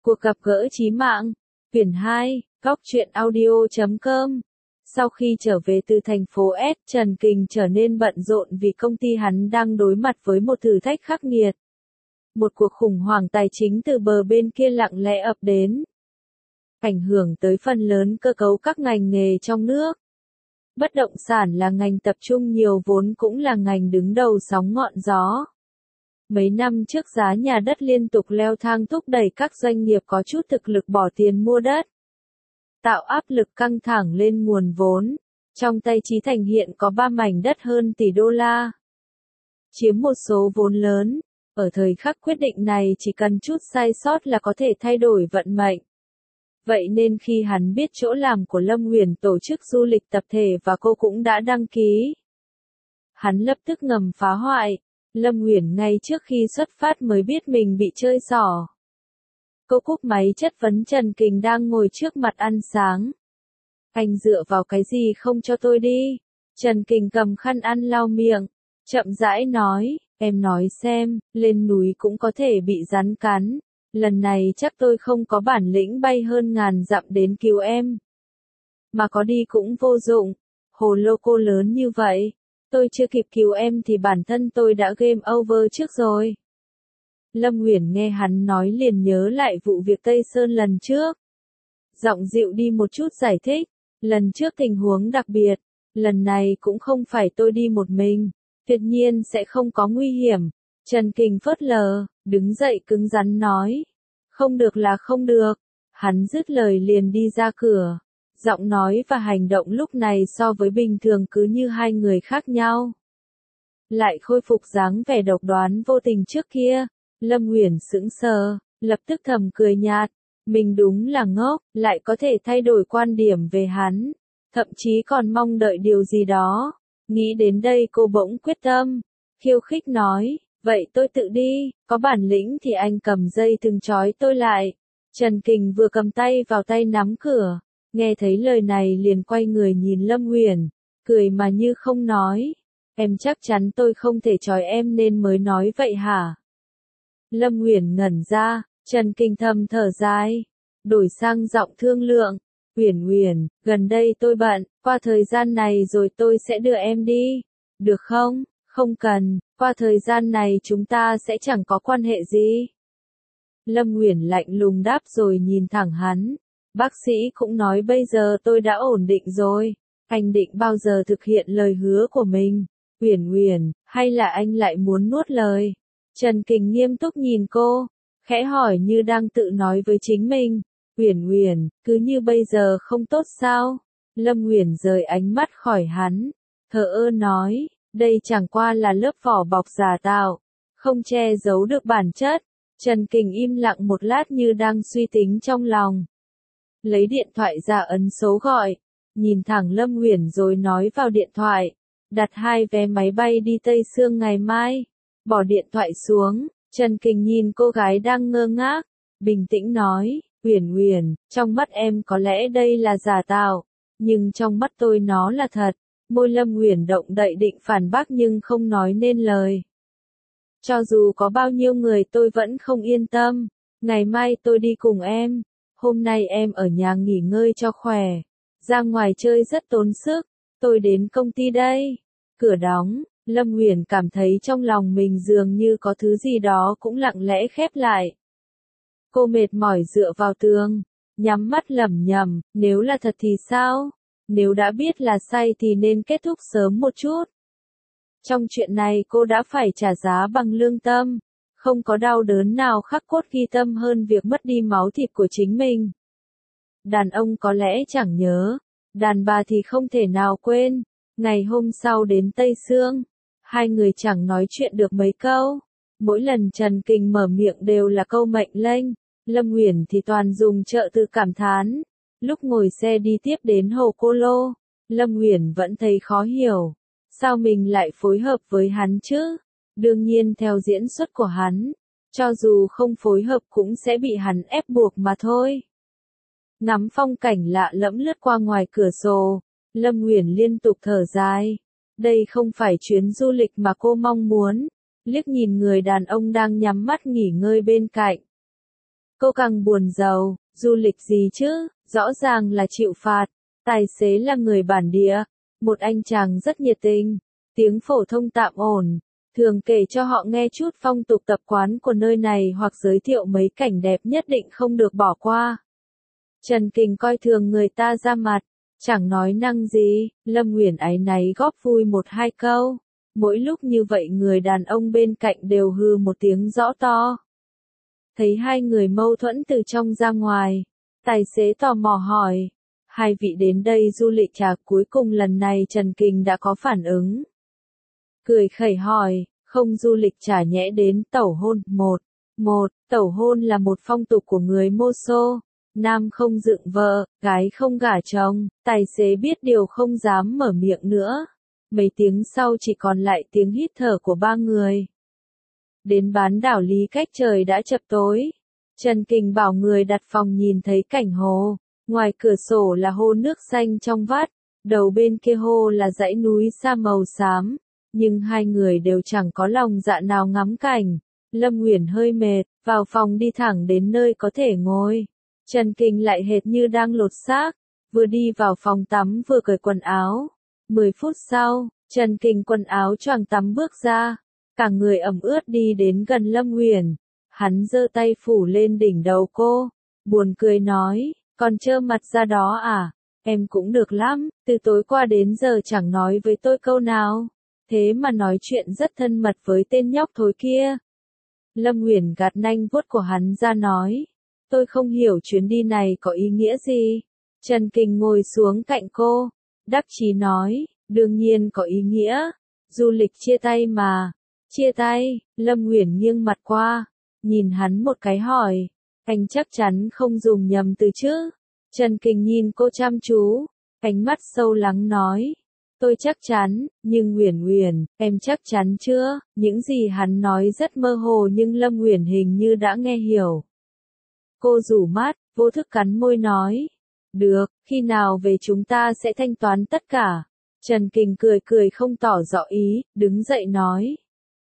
Cuộc gặp gỡ chí mạng. Quyển 2, Góc truyện audio.com. Sau khi trở về từ thành phố S, Trần Kình trở nên bận rộn vì công ty hắn đang đối mặt với một thử thách khắc nghiệt. Một cuộc khủng hoảng tài chính từ bờ bên kia lặng lẽ ập đến, ảnh hưởng tới phần lớn cơ cấu các ngành nghề trong nước. Bất động sản là ngành tập trung nhiều vốn cũng là ngành đứng đầu sóng ngọn gió. Mấy năm trước giá nhà đất liên tục leo thang thúc đẩy các doanh nghiệp có chút thực lực bỏ tiền mua đất, tạo áp lực căng thẳng lên nguồn vốn. Trong tay Chí Thành hiện có 3 mảnh đất hơn tỷ đô la, chiếm một số vốn lớn. Ở thời khắc quyết định này chỉ cần chút sai sót là có thể thay đổi vận mệnh. Vậy nên khi hắn biết chỗ làm của Lâm Uyển tổ chức du lịch tập thể và cô cũng đã đăng ký, hắn lập tức ngầm phá hoại. Lâm Uyển ngay trước khi xuất phát mới biết mình bị chơi xỏ. Cô cúp máy chất vấn Trần Kình đang ngồi trước mặt ăn sáng. Anh dựa vào cái gì không cho tôi đi? Trần Kình cầm khăn ăn lau miệng, chậm rãi nói, em nói xem, lên núi cũng có thể bị rắn cắn. Lần này chắc tôi không có bản lĩnh bay hơn ngàn dặm đến cứu em. Mà có đi cũng vô dụng, hồ lô cô lớn như vậy. Tôi chưa kịp cứu em thì bản thân tôi đã game over trước rồi. Lâm Uyển nghe hắn nói liền nhớ lại vụ việc Tây Sơn lần trước. Giọng dịu đi một chút giải thích, lần trước tình huống đặc biệt, lần này cũng không phải tôi đi một mình, tuyệt nhiên sẽ không có nguy hiểm. Trần Kình phớt lờ, đứng dậy cứng rắn nói, không được là không được. Hắn dứt lời liền đi ra cửa. Giọng nói và hành động lúc này so với bình thường cứ như hai người khác nhau. Lại khôi phục dáng vẻ độc đoán vô tình trước kia. Lâm Uyển sững sờ, lập tức thầm cười nhạt. Mình đúng là ngốc, lại có thể thay đổi quan điểm về hắn. Thậm chí còn mong đợi điều gì đó. Nghĩ đến đây cô bỗng quyết tâm. Khiêu khích nói, vậy tôi tự đi, có bản lĩnh thì anh cầm dây thừng trói tôi lại. Trần Kình vừa cầm tay vào tay nắm cửa. Nghe thấy lời này liền quay người nhìn Lâm Uyển, cười mà như không nói. Em chắc chắn tôi không thể trói em nên mới nói vậy hả? Lâm Uyển ngẩn ra, Trần Kình thầm thở dài, đổi sang giọng thương lượng. Uyển, gần đây tôi bận, qua thời gian này rồi tôi sẽ đưa em đi. Được không? Không cần, qua thời gian này chúng ta sẽ chẳng có quan hệ gì. Lâm Uyển lạnh lùng đáp rồi nhìn thẳng hắn. Bác sĩ cũng nói bây giờ tôi đã ổn định rồi. Anh định bao giờ thực hiện lời hứa của mình? Uyển, hay là anh lại muốn nuốt lời? Trần Kình nghiêm túc nhìn cô, khẽ hỏi như đang tự nói với chính mình. Uyển, cứ như bây giờ không tốt sao? Lâm Uyển rời ánh mắt khỏi hắn, thờ ơ nói, đây chẳng qua là lớp vỏ bọc giả tạo, không che giấu được bản chất. Trần Kình im lặng một lát như đang suy tính trong lòng. Lấy điện thoại ra ấn số gọi, nhìn thẳng Lâm Uyển rồi nói vào điện thoại, đặt 2 vé máy bay đi Tây Sương ngày mai. Bỏ điện thoại xuống, Trần Kình nhìn cô gái đang ngơ ngác, bình tĩnh nói, Uyển, trong mắt em có lẽ đây là giả tạo, nhưng trong mắt tôi nó là thật. Môi Lâm Uyển động đậy định phản bác nhưng không nói nên lời. Cho dù có bao nhiêu người tôi vẫn không yên tâm, ngày mai tôi đi cùng em. Hôm nay em ở nhà nghỉ ngơi cho khỏe. Ra ngoài chơi rất tốn sức. Tôi đến công ty đây. Cửa đóng, Lâm Uyển cảm thấy trong lòng mình dường như có thứ gì đó cũng lặng lẽ khép lại. Cô mệt mỏi dựa vào tường, nhắm mắt lẩm nhẩm, nếu là thật thì sao? Nếu đã biết là sai thì nên kết thúc sớm một chút. Trong chuyện này cô đã phải trả giá bằng lương tâm. Không có đau đớn nào khắc cốt ghi tâm hơn việc mất đi máu thịt của chính mình. Đàn ông có lẽ chẳng nhớ, đàn bà thì không thể nào quên. Ngày hôm sau đến Tây Sương, hai người chẳng nói chuyện được mấy câu. Mỗi lần Trần Kình mở miệng đều là câu mệnh lệnh, Lâm Uyển thì toàn dùng trợ từ cảm thán. Lúc ngồi xe đi tiếp đến Hồ Cô Lô, Lâm Uyển vẫn thấy khó hiểu. Sao mình lại phối hợp với hắn chứ? Đương nhiên theo diễn xuất của hắn, cho dù không phối hợp cũng sẽ bị hắn ép buộc mà thôi. Ngắm phong cảnh lạ lẫm lướt qua ngoài cửa sổ, Lâm Uyển liên tục thở dài. Đây không phải chuyến du lịch mà cô mong muốn. Liếc nhìn người đàn ông đang nhắm mắt nghỉ ngơi bên cạnh. Cô càng buồn rầu, du lịch gì chứ, rõ ràng là chịu phạt. Tài xế là người bản địa, một anh chàng rất nhiệt tình, tiếng phổ thông tạm ổn, thường kể cho họ nghe chút phong tục tập quán của nơi này hoặc giới thiệu mấy cảnh đẹp nhất định không được bỏ qua. Trần Kình coi thường người ta ra mặt, chẳng nói năng gì, Lâm Uyển áy náy góp vui một hai câu. Mỗi lúc như vậy người đàn ông bên cạnh đều hừ một tiếng rõ to. Thấy hai người mâu thuẫn từ trong ra ngoài, tài xế tò mò hỏi, hai vị đến đây du lịch à? Cuối cùng lần này Trần Kình đã có phản ứng. Cười khẩy hỏi, không du lịch chả nhẽ đến tẩu hôn. Tẩu hôn là một phong tục của người Mô Xô. Nam không dựng vợ, gái không gả chồng, tài xế biết điều không dám mở miệng nữa. Mấy tiếng sau chỉ còn lại tiếng hít thở của ba người. Đến bán đảo Lý cách trời đã chập tối. Trần Kình bảo người đặt phòng nhìn thấy cảnh hồ. Ngoài cửa sổ là hồ nước xanh trong vắt, đầu bên kia hồ là dãy núi sa màu xám. Nhưng hai người đều chẳng có lòng dạ nào ngắm cảnh. Lâm Uyển hơi mệt, vào phòng đi thẳng đến nơi có thể ngồi. Trần Kình lại hệt như đang lột xác, vừa đi vào phòng tắm vừa cởi quần áo. 10 phút sau, Trần Kình quần áo choàng tắm bước ra, cả người ẩm ướt đi đến gần Lâm Uyển. Hắn giơ tay phủ lên đỉnh đầu cô, buồn cười nói, còn trơ mặt ra đó à? Em cũng được lắm, từ tối qua đến giờ chẳng nói với tôi câu nào, thế mà nói chuyện rất thân mật với tên nhóc thối kia. Lâm Uyển gạt nanh vuốt của hắn ra nói, tôi không hiểu chuyến đi này có ý nghĩa gì. Trần Kình ngồi xuống cạnh cô, đắc chí nói, đương nhiên có ý nghĩa, du lịch chia tay mà. Chia tay, Lâm Uyển nghiêng mặt qua, nhìn hắn một cái hỏi, anh chắc chắn không dùng nhầm từ chứ? Trần Kình nhìn cô chăm chú, ánh mắt sâu lắng nói, tôi chắc chắn, nhưng Uyển, em chắc chắn chưa? Những gì hắn nói rất mơ hồ nhưng Lâm Uyển hình như đã nghe hiểu. Cô rủ mắt, vô thức cắn môi nói, được, khi nào về chúng ta sẽ thanh toán tất cả. Trần Kình cười không tỏ rõ ý, đứng dậy nói.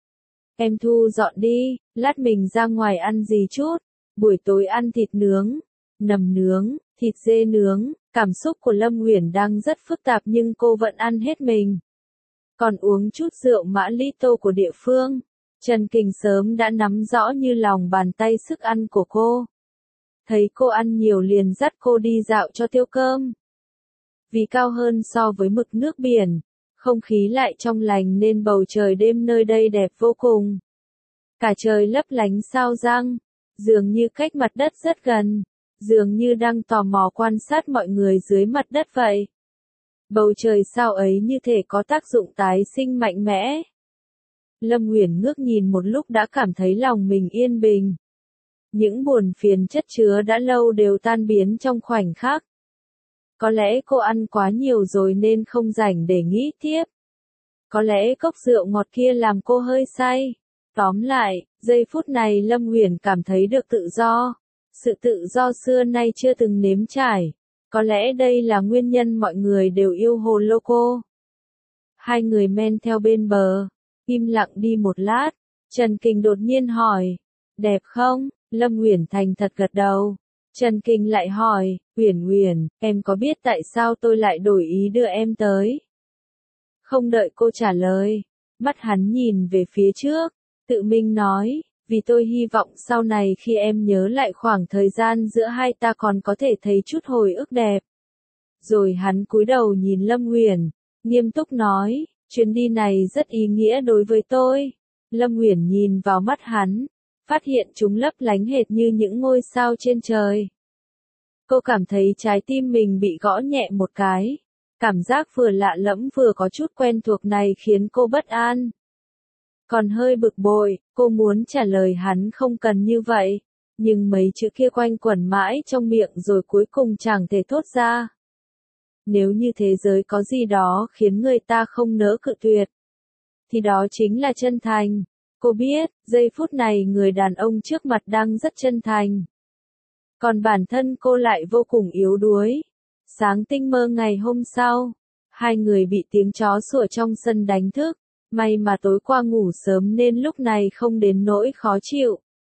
Em thu dọn đi, lát mình ra ngoài ăn gì chút, buổi tối ăn thịt nướng, nầm nướng, thịt dê nướng. Cảm xúc của Lâm Uyển đang rất phức tạp nhưng cô vẫn ăn hết mình. Còn uống chút rượu mã lít tô của địa phương. Trần Kình sớm đã nắm rõ như lòng bàn tay sức ăn của cô. Thấy cô ăn nhiều liền dắt cô đi dạo cho tiêu cơm. Vì cao hơn so với mực nước biển, không khí lại trong lành nên bầu trời đêm nơi đây đẹp vô cùng. Cả trời lấp lánh sao răng, dường như cách mặt đất rất gần, dường như đang tò mò quan sát mọi người dưới mặt đất vậy. Bầu trời sao ấy như thể có tác dụng tái sinh mạnh mẽ. Lâm Uyển ngước nhìn một lúc đã cảm thấy lòng mình yên bình. Những buồn phiền chất chứa đã lâu đều tan biến trong khoảnh khắc. Có lẽ cô ăn quá nhiều rồi nên không rảnh để nghĩ tiếp. Có lẽ cốc rượu ngọt kia làm cô hơi say. Tóm lại, giây phút này Lâm Uyển cảm thấy được tự do. Sự tự do xưa nay chưa từng nếm trải. Có lẽ đây là nguyên nhân mọi người đều yêu hồ lô cô. Hai người men theo bên bờ, im lặng đi một lát. Trần Kình đột nhiên hỏi, đẹp không? Lâm Uyển thành thật gật đầu. Trần Kình lại hỏi, Uyển, em có biết tại sao tôi lại đổi ý đưa em tới? Không đợi cô trả lời, mắt hắn nhìn về phía trước, tự mình nói, vì tôi hy vọng sau này khi em nhớ lại khoảng thời gian giữa hai ta còn có thể thấy chút hồi ức đẹp. Rồi hắn cúi đầu nhìn Lâm Uyển, nghiêm túc nói, chuyến đi này rất ý nghĩa đối với tôi. Lâm Uyển nhìn vào mắt hắn, phát hiện chúng lấp lánh hệt như những ngôi sao trên trời. Cô cảm thấy trái tim mình bị gõ nhẹ một cái. Cảm giác vừa lạ lẫm vừa có chút quen thuộc này khiến cô bất an. Còn hơi bực bội, cô muốn trả lời hắn không cần như vậy. Nhưng mấy chữ kia quanh quẩn mãi trong miệng rồi cuối cùng chẳng thể thốt ra. Nếu như thế giới có gì đó khiến người ta không nỡ cự tuyệt, thì đó chính là chân thành. Cô biết, giây phút này người đàn ông trước mặt đang rất chân thành. Còn bản thân cô lại vô cùng yếu đuối. Sáng tinh mơ ngày hôm sau, hai người bị tiếng chó sủa trong sân đánh thức. May mà tối qua ngủ sớm nên lúc này không đến nỗi khó chịu.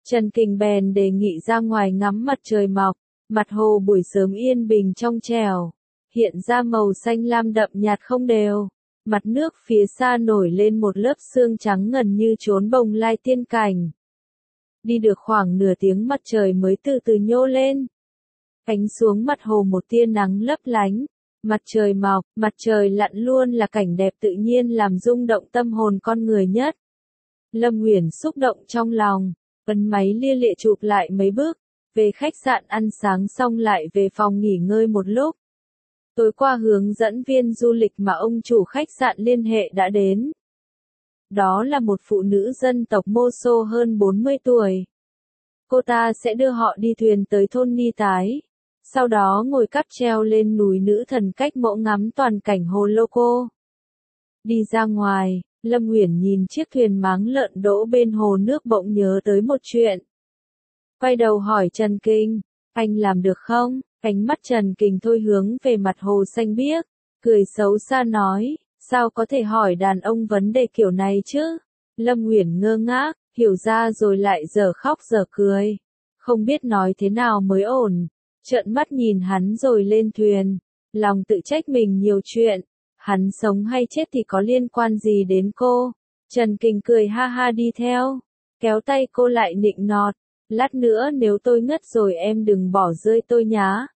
Trần Kình bèn đề nghị ra ngoài ngắm mặt trời mọc, mặt hồ buổi sớm yên bình trong trẻo, hiện ra màu xanh lam đậm nhạt không đều. Mặt nước phía xa nổi lên một lớp sương trắng ngần như chốn bồng lai tiên cảnh. Đi được khoảng nửa tiếng mặt trời mới từ từ nhô lên. Ánh xuống mặt hồ một tia nắng lấp lánh. Mặt trời mọc, mặt trời lặn luôn là cảnh đẹp tự nhiên làm rung động tâm hồn con người nhất. Lâm Uyển xúc động trong lòng, ấn máy lia lịa chụp lại mấy bước, về khách sạn ăn sáng xong lại về phòng nghỉ ngơi một lúc. Tối qua hướng dẫn viên du lịch mà ông chủ khách sạn liên hệ đã đến. Đó là một phụ nữ dân tộc Mô-xô hơn 40 tuổi. Cô ta sẽ đưa họ đi thuyền tới thôn Ni Tái. Sau đó ngồi cáp treo lên núi Nữ Thần cách mộ ngắm toàn cảnh hồ Lô-cô. Đi ra ngoài, Lâm Uyển nhìn chiếc thuyền máng lợn đỗ bên hồ nước bỗng nhớ tới một chuyện. Quay đầu hỏi Trần Kình, anh làm được không? Ánh mắt Trần Kình thôi hướng về mặt hồ xanh biếc, cười xấu xa nói, sao có thể hỏi đàn ông vấn đề kiểu này chứ? Lâm Uyển ngơ ngác, hiểu ra rồi lại dở khóc dở cười, không biết nói thế nào mới ổn, trợn mắt nhìn hắn rồi lên thuyền, lòng tự trách mình nhiều chuyện, hắn sống hay chết thì có liên quan gì đến cô? Trần Kình cười ha ha đi theo, kéo tay cô lại nịnh nọt, lát nữa nếu tôi ngất rồi em đừng bỏ rơi tôi nhá.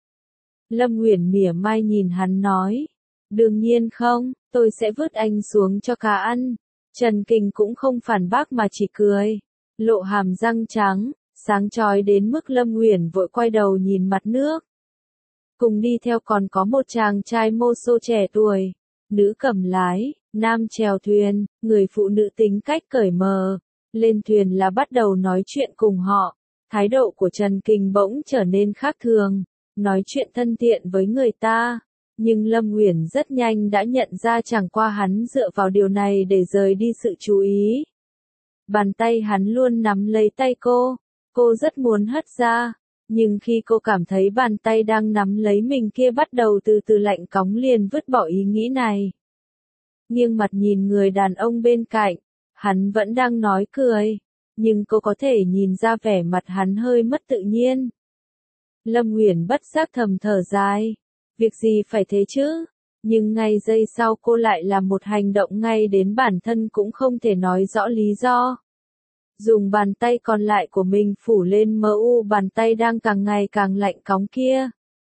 Lâm Uyển mỉa mai nhìn hắn nói, đương nhiên không, tôi sẽ vứt anh xuống cho cá ăn. Trần Kình cũng không phản bác mà chỉ cười, lộ hàm răng trắng, sáng chói đến mức Lâm Uyển vội quay đầu nhìn mặt nước. Cùng đi theo còn có một chàng trai Mô-xô trẻ tuổi, nữ cầm lái, nam chèo thuyền, người phụ nữ tính cách cởi mở, lên thuyền là bắt đầu nói chuyện cùng họ. Thái độ của Trần Kình bỗng trở nên khác thường, nói chuyện thân thiện với người ta, nhưng Lâm Uyển rất nhanh đã nhận ra chẳng qua hắn dựa vào điều này để rời đi sự chú ý. Bàn tay hắn luôn nắm lấy tay cô rất muốn hất ra, nhưng khi cô cảm thấy bàn tay đang nắm lấy mình kia bắt đầu từ từ lạnh cóng liền vứt bỏ ý nghĩ này. Nghiêng mặt nhìn người đàn ông bên cạnh, hắn vẫn đang nói cười, nhưng cô có thể nhìn ra vẻ mặt hắn hơi mất tự nhiên. Lâm Uyển bất giác thầm thở dài, việc gì phải thế chứ, nhưng ngay giây sau cô lại làm một hành động ngay đến bản thân cũng không thể nói rõ lý do. Dùng bàn tay còn lại của mình phủ lên mu bàn tay đang càng ngày càng lạnh cóng kia.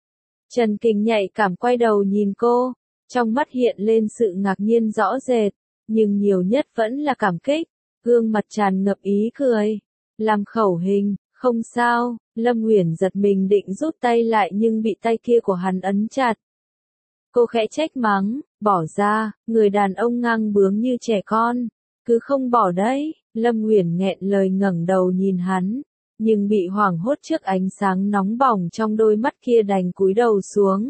Trần Kình nhạy cảm quay đầu nhìn cô, trong mắt hiện lên sự ngạc nhiên rõ rệt, nhưng nhiều nhất vẫn là cảm kích, gương mặt tràn ngập ý cười, làm khẩu hình, không sao. Lâm Uyển giật mình định rút tay lại nhưng bị tay kia của hắn ấn chặt. Cô khẽ trách mắng, bỏ ra, người đàn ông ngang bướng như trẻ con, cứ không bỏ đấy. Lâm Uyển nghẹn lời ngẩng đầu nhìn hắn, nhưng bị hoảng hốt trước ánh sáng nóng bỏng trong đôi mắt kia đành cúi đầu xuống.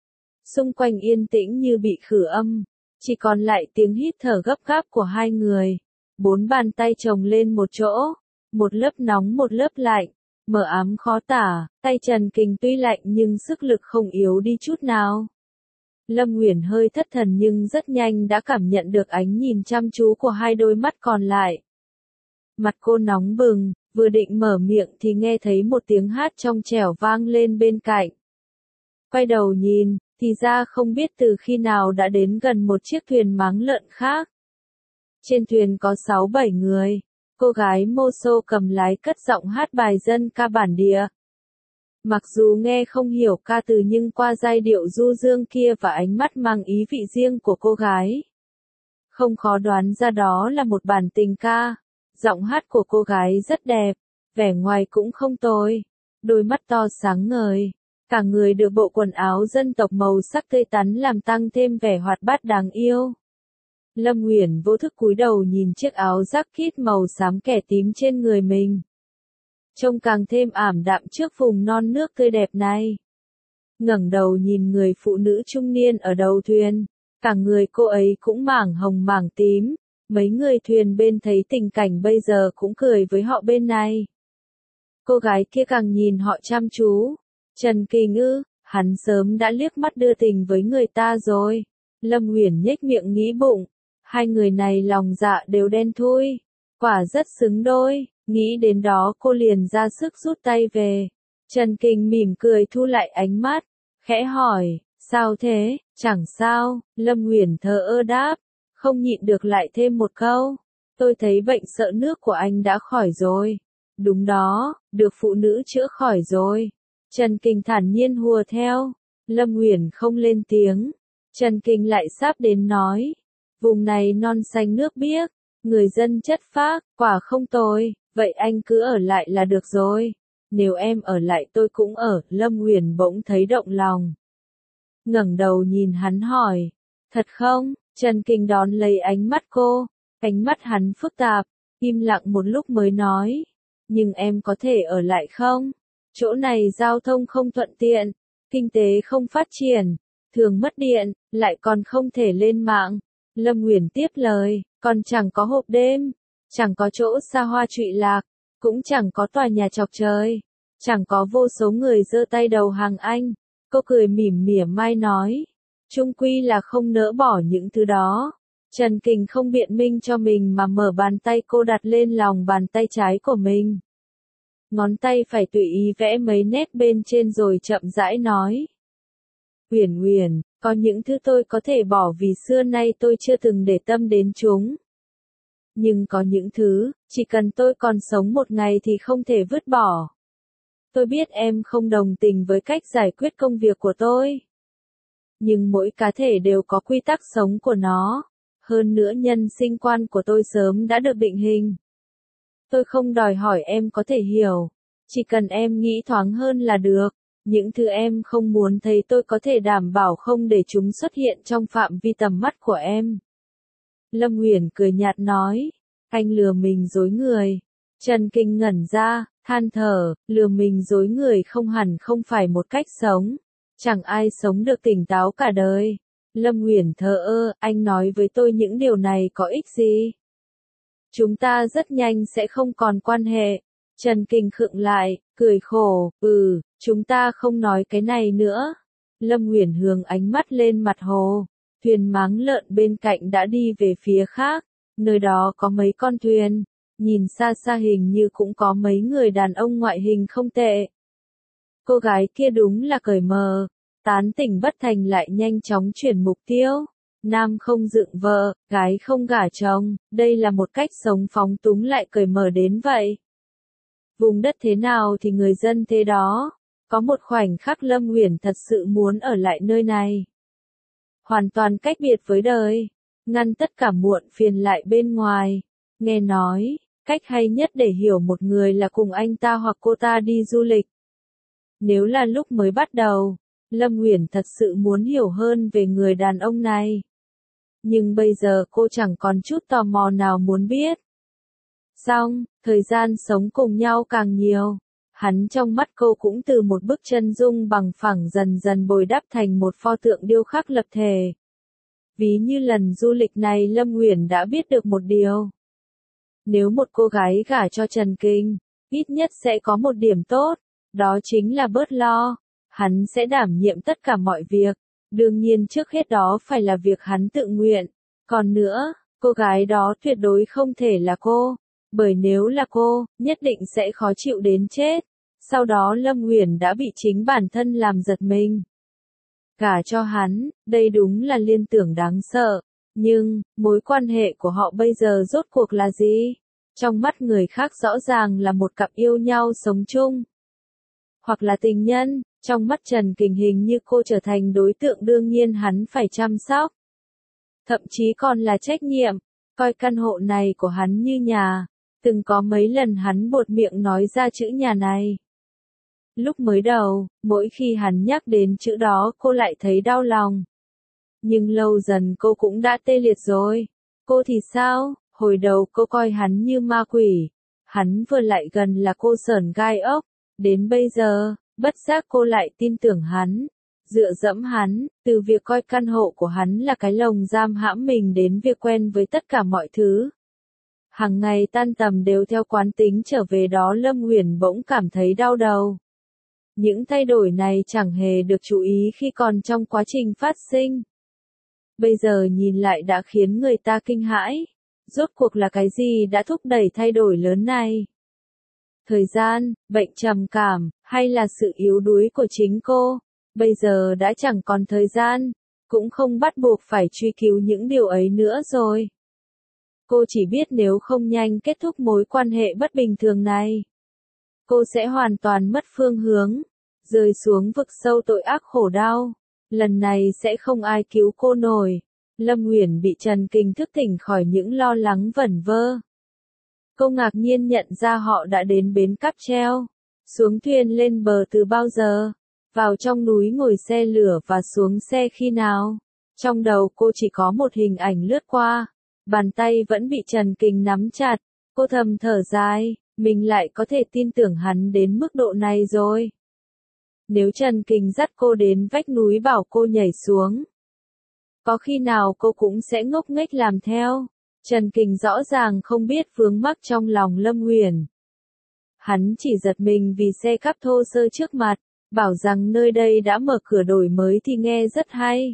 Xung quanh yên tĩnh như bị khử âm, chỉ còn lại tiếng hít thở gấp gáp của hai người. 4 bàn tay chồng lên một chỗ, một lớp nóng một lớp lạnh, mờ ám khó tả, tay Trần Kình tuy lạnh nhưng sức lực không yếu đi chút nào. Lâm Uyển hơi thất thần nhưng rất nhanh đã cảm nhận được ánh nhìn chăm chú của hai đôi mắt còn lại. Mặt cô nóng bừng, vừa định mở miệng thì nghe thấy một tiếng hát trong trẻo vang lên bên cạnh. Quay đầu nhìn, thì ra không biết từ khi nào đã đến gần một chiếc thuyền máng lợn khác. Trên thuyền có 6-7 người, cô gái Mô-xô cầm lái cất giọng hát bài dân ca bản địa. Mặc dù nghe không hiểu ca từ nhưng qua giai điệu du dương kia và ánh mắt mang ý vị riêng của cô gái, không khó đoán ra đó là một bản tình ca. Giọng hát của cô gái rất đẹp, vẻ ngoài cũng không tồi, đôi mắt to sáng ngời, cả người được bộ quần áo dân tộc màu sắc tươi tắn làm tăng thêm vẻ hoạt bát đáng yêu. Lâm Uyển vô thức cúi đầu nhìn chiếc áo jacket màu xám kẻ tím trên người mình, trông càng thêm ảm đạm trước vùng non nước tươi đẹp này. Ngẩng đầu nhìn người phụ nữ trung niên ở đầu thuyền, cả người cô ấy cũng mảng hồng mảng tím. Mấy người thuyền bên thấy tình cảnh bây giờ cũng cười với họ bên này. Cô gái kia càng nhìn họ chăm chú. Trần Kình hắn sớm đã liếc mắt đưa tình với người ta rồi. Lâm Uyển nhếch miệng nghĩ bụng, hai người này lòng dạ đều đen thui, quả rất xứng đôi. Nghĩ đến đó cô liền ra sức rút tay về. Trần Kình mỉm cười thu lại ánh mắt, khẽ hỏi, sao thế, chẳng sao, Lâm Uyển thờ ơ đáp, không nhịn được lại thêm một câu, tôi thấy bệnh sợ nước của anh đã khỏi rồi. Đúng đó, được phụ nữ chữa khỏi rồi. Trần Kình thản nhiên hùa theo. Lâm Uyển không lên tiếng. Trần Kình lại sắp đến nói, vùng này non xanh nước biếc, người dân chất phác, quả không tồi, vậy anh cứ ở lại là được rồi. Nếu em ở lại tôi cũng ở. Lâm Uyển bỗng thấy động lòng. Ngẩng đầu nhìn hắn hỏi, thật không? Trần Kình đón lấy ánh mắt cô, ánh mắt hắn phức tạp, im lặng một lúc mới nói, nhưng em có thể ở lại không? Chỗ này giao thông không thuận tiện, kinh tế không phát triển, thường mất điện, lại còn không thể lên mạng. Lâm Uyển tiếp lời, còn chẳng có hộp đêm, chẳng có chỗ xa hoa trụy lạc, cũng chẳng có tòa nhà chọc trời, chẳng có vô số người giơ tay đầu hàng anh. Cô cười mỉm mỉa mai nói, chung quy là không nỡ bỏ những thứ đó. Trần Kình không biện minh cho mình mà mở bàn tay cô đặt lên lòng bàn tay trái của mình. Ngón tay phải tùy ý vẽ mấy nét bên trên rồi chậm rãi nói. Uyển Uyển, có những thứ tôi có thể bỏ vì xưa nay tôi chưa từng để tâm đến chúng. Nhưng có những thứ, chỉ cần tôi còn sống một ngày thì không thể vứt bỏ. Tôi biết em không đồng tình với cách giải quyết công việc của tôi. Nhưng mỗi cá thể đều có quy tắc sống của nó. Hơn nữa nhân sinh quan của tôi sớm đã được định hình. Tôi không đòi hỏi em có thể hiểu. Chỉ cần em nghĩ thoáng hơn là được. Những thứ em không muốn thấy tôi có thể đảm bảo không để chúng xuất hiện trong phạm vi tầm mắt của em. Lâm Uyển cười nhạt nói. Anh lừa mình dối người. Trần Kình ngẩn ra, than thở, lừa mình dối người không hẳn không phải một cách sống. Chẳng ai sống được tỉnh táo cả đời. Lâm Uyển thờ ơ, anh nói với tôi những điều này có ích gì? Chúng ta rất nhanh sẽ không còn quan hệ. Trần Kình khựng lại, cười khổ, chúng ta không nói cái này nữa. Lâm Uyển hướng ánh mắt lên mặt hồ. Thuyền máng lợn bên cạnh đã đi về phía khác. Nơi đó có mấy con thuyền. Nhìn xa xa hình như cũng có mấy người đàn ông ngoại hình không tệ. Cô gái kia đúng là cởi mờ. Tán tỉnh bất thành lại nhanh chóng chuyển mục tiêu. Nam không dựng vợ, gái không gả chồng, đây là một cách sống phóng túng lại cởi mở đến vậy. Vùng đất thế nào thì người dân thế đó. Có một khoảnh khắc Lâm Uyển thật sự muốn ở lại nơi này. Hoàn toàn cách biệt với đời. Ngăn tất cả muộn phiền lại bên ngoài. Nghe nói, cách hay nhất để hiểu một người là cùng anh ta hoặc cô ta đi du lịch. Nếu là lúc mới bắt đầu, Lâm Uyển thật sự muốn hiểu hơn về người đàn ông này. Nhưng bây giờ cô chẳng còn chút tò mò nào muốn biết. Xong, thời gian sống cùng nhau càng nhiều. Hắn trong mắt cô cũng từ một bức chân dung bằng phẳng dần dần bồi đắp thành một pho tượng điêu khắc lập thể. Ví như lần du lịch này Lâm Uyển đã biết được một điều. Nếu một cô gái gả cho Trần Kình, ít nhất sẽ có một điểm tốt, đó chính là bớt lo. Hắn sẽ đảm nhiệm tất cả mọi việc. Đương nhiên trước hết đó phải là việc hắn tự nguyện. Còn nữa, cô gái đó tuyệt đối không thể là cô. Bởi nếu là cô, nhất định sẽ khó chịu đến chết. Sau đó Lâm Uyển đã bị chính bản thân làm giật mình. Gả cho hắn, đây đúng là liên tưởng đáng sợ. Nhưng, mối quan hệ của họ bây giờ rốt cuộc là gì? Trong mắt người khác rõ ràng là một cặp yêu nhau sống chung. Hoặc là tình nhân, trong mắt Trần Kình hình như cô trở thành đối tượng đương nhiên hắn phải chăm sóc. Thậm chí còn là trách nhiệm, coi căn hộ này của hắn như nhà. Từng có mấy lần hắn buột miệng nói ra chữ nhà này. Lúc mới đầu, mỗi khi hắn nhắc đến chữ đó cô lại thấy đau lòng. Nhưng lâu dần cô cũng đã tê liệt rồi. Cô thì sao? Hồi đầu cô coi hắn như ma quỷ. Hắn vừa lại gần là cô sởn gai ốc. Đến bây giờ, bất giác cô lại tin tưởng hắn. Dựa dẫm hắn, từ việc coi căn hộ của hắn là cái lồng giam hãm mình đến việc quen với tất cả mọi thứ. Hàng ngày tan tầm đều theo quán tính trở về đó Lâm Uyển bỗng cảm thấy đau đầu. Những thay đổi này chẳng hề được chú ý khi còn trong quá trình phát sinh. Bây giờ nhìn lại đã khiến người ta kinh hãi. Rốt cuộc là cái gì đã thúc đẩy thay đổi lớn này? thời gian, bệnh trầm cảm, hay là sự yếu đuối của chính cô. Bây giờ đã chẳng còn thời gian, cũng không bắt buộc phải truy cứu những điều ấy nữa rồi. Cô chỉ biết nếu không nhanh kết thúc mối quan hệ bất bình thường này, cô sẽ hoàn toàn mất phương hướng, rơi xuống vực sâu tội ác khổ đau. Lần này sẽ không ai cứu cô nổi. Lâm Uyển bị Trần Kình thức tỉnh khỏi những lo lắng vẩn vơ. Cô ngạc nhiên nhận ra họ đã đến bến cáp treo. Xuống thuyền lên bờ từ bao giờ? Vào trong núi ngồi xe lửa và xuống xe khi nào? Trong đầu cô chỉ có một hình ảnh lướt qua. Bàn tay vẫn bị Trần Kình nắm chặt. Cô thầm thở dài, mình lại có thể tin tưởng hắn đến mức độ này rồi. Nếu Trần Kình dắt cô đến vách núi bảo cô nhảy xuống, có khi nào cô cũng sẽ ngốc nghếch làm theo. Trần Kình rõ ràng không biết vướng mắc trong lòng Lâm Uyển. Hắn chỉ giật mình vì xe cắp thô sơ trước mặt, bảo rằng nơi đây đã mở cửa đổi mới thì nghe rất hay.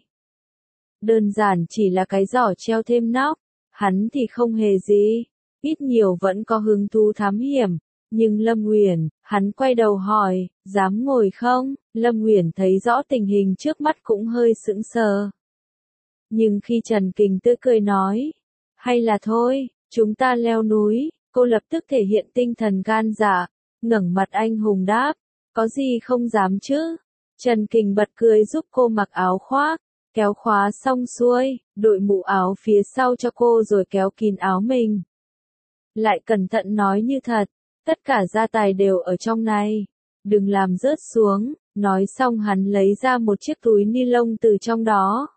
Đơn giản chỉ là cái giỏ treo thêm nóc, hắn thì không hề gì, ít nhiều vẫn có hứng thú thám hiểm. Nhưng Lâm Uyển, hắn quay đầu hỏi, dám ngồi không? Lâm Uyển thấy rõ tình hình trước mắt cũng hơi sững sờ. Nhưng khi Trần Kình tươi cười nói, hay là thôi, chúng ta leo núi, cô lập tức thể hiện tinh thần gan dạ, ngẩng mặt anh hùng đáp, có gì không dám chứ? Trần Kình bật cười giúp cô mặc áo khoác, kéo khóa xong xuôi, đội mũ áo phía sau cho cô rồi kéo kín áo mình. Lại cẩn thận nói như thật, tất cả gia tài đều ở trong này, đừng làm rớt xuống. Nói xong hắn lấy ra một chiếc túi ni lông từ trong đó.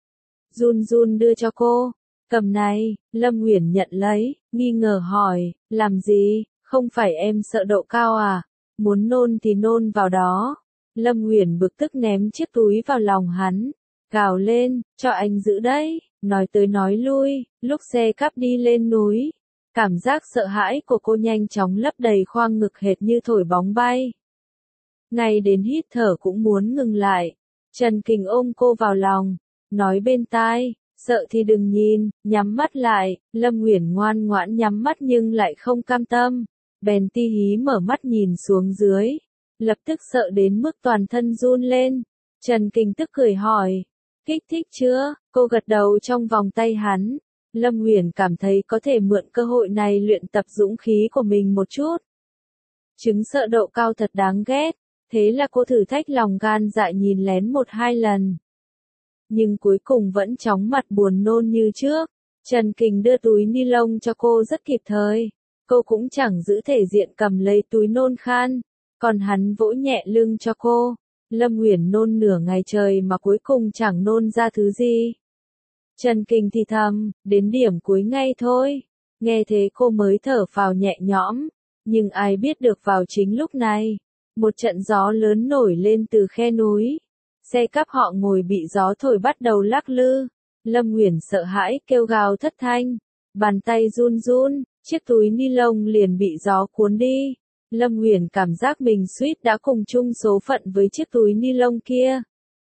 Run run đưa cho cô, cầm này. Lâm Uyển nhận lấy, nghi ngờ hỏi, làm gì, không phải em sợ độ cao à, muốn nôn thì nôn vào đó. Lâm Uyển bực tức ném chiếc túi vào lòng hắn, gào lên, cho anh giữ đấy. Nói tới nói lui, lúc xe cắp đi lên núi, cảm giác sợ hãi của cô nhanh chóng lấp đầy khoang ngực hệt như thổi bóng bay. Ngay đến hít thở cũng muốn ngừng lại. Trần Kình ôm cô vào lòng, nói bên tai, sợ thì đừng nhìn, nhắm mắt lại. Lâm Uyển ngoan ngoãn nhắm mắt nhưng lại không cam tâm, bèn ti hí mở mắt nhìn xuống dưới, lập tức sợ đến mức toàn thân run lên. Trần Kình tức cười hỏi, kích thích chưa? Cô gật đầu trong vòng tay hắn. Lâm Uyển cảm thấy có thể mượn cơ hội này luyện tập dũng khí của mình một chút. Chứng sợ độ cao thật đáng ghét, thế là cô thử thách lòng gan dạ nhìn lén 1-2 lần. Nhưng cuối cùng vẫn chóng mặt buồn nôn như trước. Trần Kình đưa túi ni lông cho cô rất kịp thời. Cô cũng chẳng giữ thể diện cầm lấy túi nôn khan, còn hắn vỗ nhẹ lưng cho cô. Lâm Uyển nôn nửa ngày trời mà cuối cùng chẳng nôn ra thứ gì. Trần Kình thì thầm, đến điểm cuối ngay thôi. Nghe thế cô mới thở phào nhẹ nhõm. Nhưng ai biết được vào chính lúc này, một trận gió lớn nổi lên từ khe núi. Xe cắp họ ngồi bị gió thổi bắt đầu lắc lư. Lâm Uyển sợ hãi kêu gào thất thanh. Bàn tay run run, chiếc túi ni lông liền bị gió cuốn đi. Lâm Uyển cảm giác mình suýt đã cùng chung số phận với chiếc túi ni lông kia.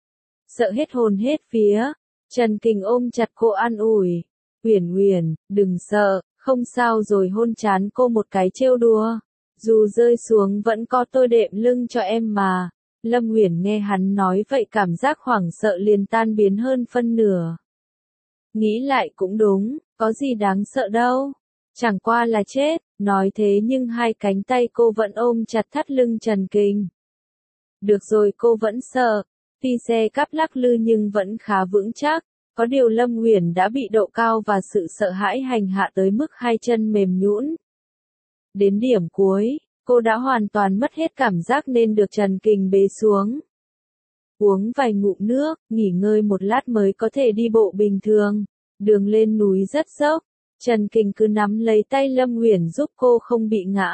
Sợ hết hồn hết vía. Trần Kình ôm chặt cô an ủi. Uyển Uyển, đừng sợ, không sao rồi, hôn trán cô một cái trêu đùa. Dù rơi xuống vẫn có tôi đệm lưng cho em mà. Lâm Uyển nghe hắn nói vậy cảm giác hoảng sợ liền tan biến hơn phân nửa. Nghĩ lại cũng đúng, có gì đáng sợ đâu. Chẳng qua là chết, nói thế nhưng hai cánh tay cô vẫn ôm chặt thắt lưng Trần Kình. Được rồi, cô vẫn sợ. Tuy xe cắp lắc lư nhưng vẫn khá vững chắc. Có điều Lâm Uyển đã bị độ cao và sự sợ hãi hành hạ tới mức hai chân mềm nhũn. Đến điểm cuối, cô đã hoàn toàn mất hết cảm giác nên được Trần Kình bế xuống. Uống vài ngụm nước, nghỉ ngơi một lát mới có thể đi bộ bình thường. Đường lên núi rất dốc, Trần Kình cứ nắm lấy tay Lâm Uyển giúp cô không bị ngã.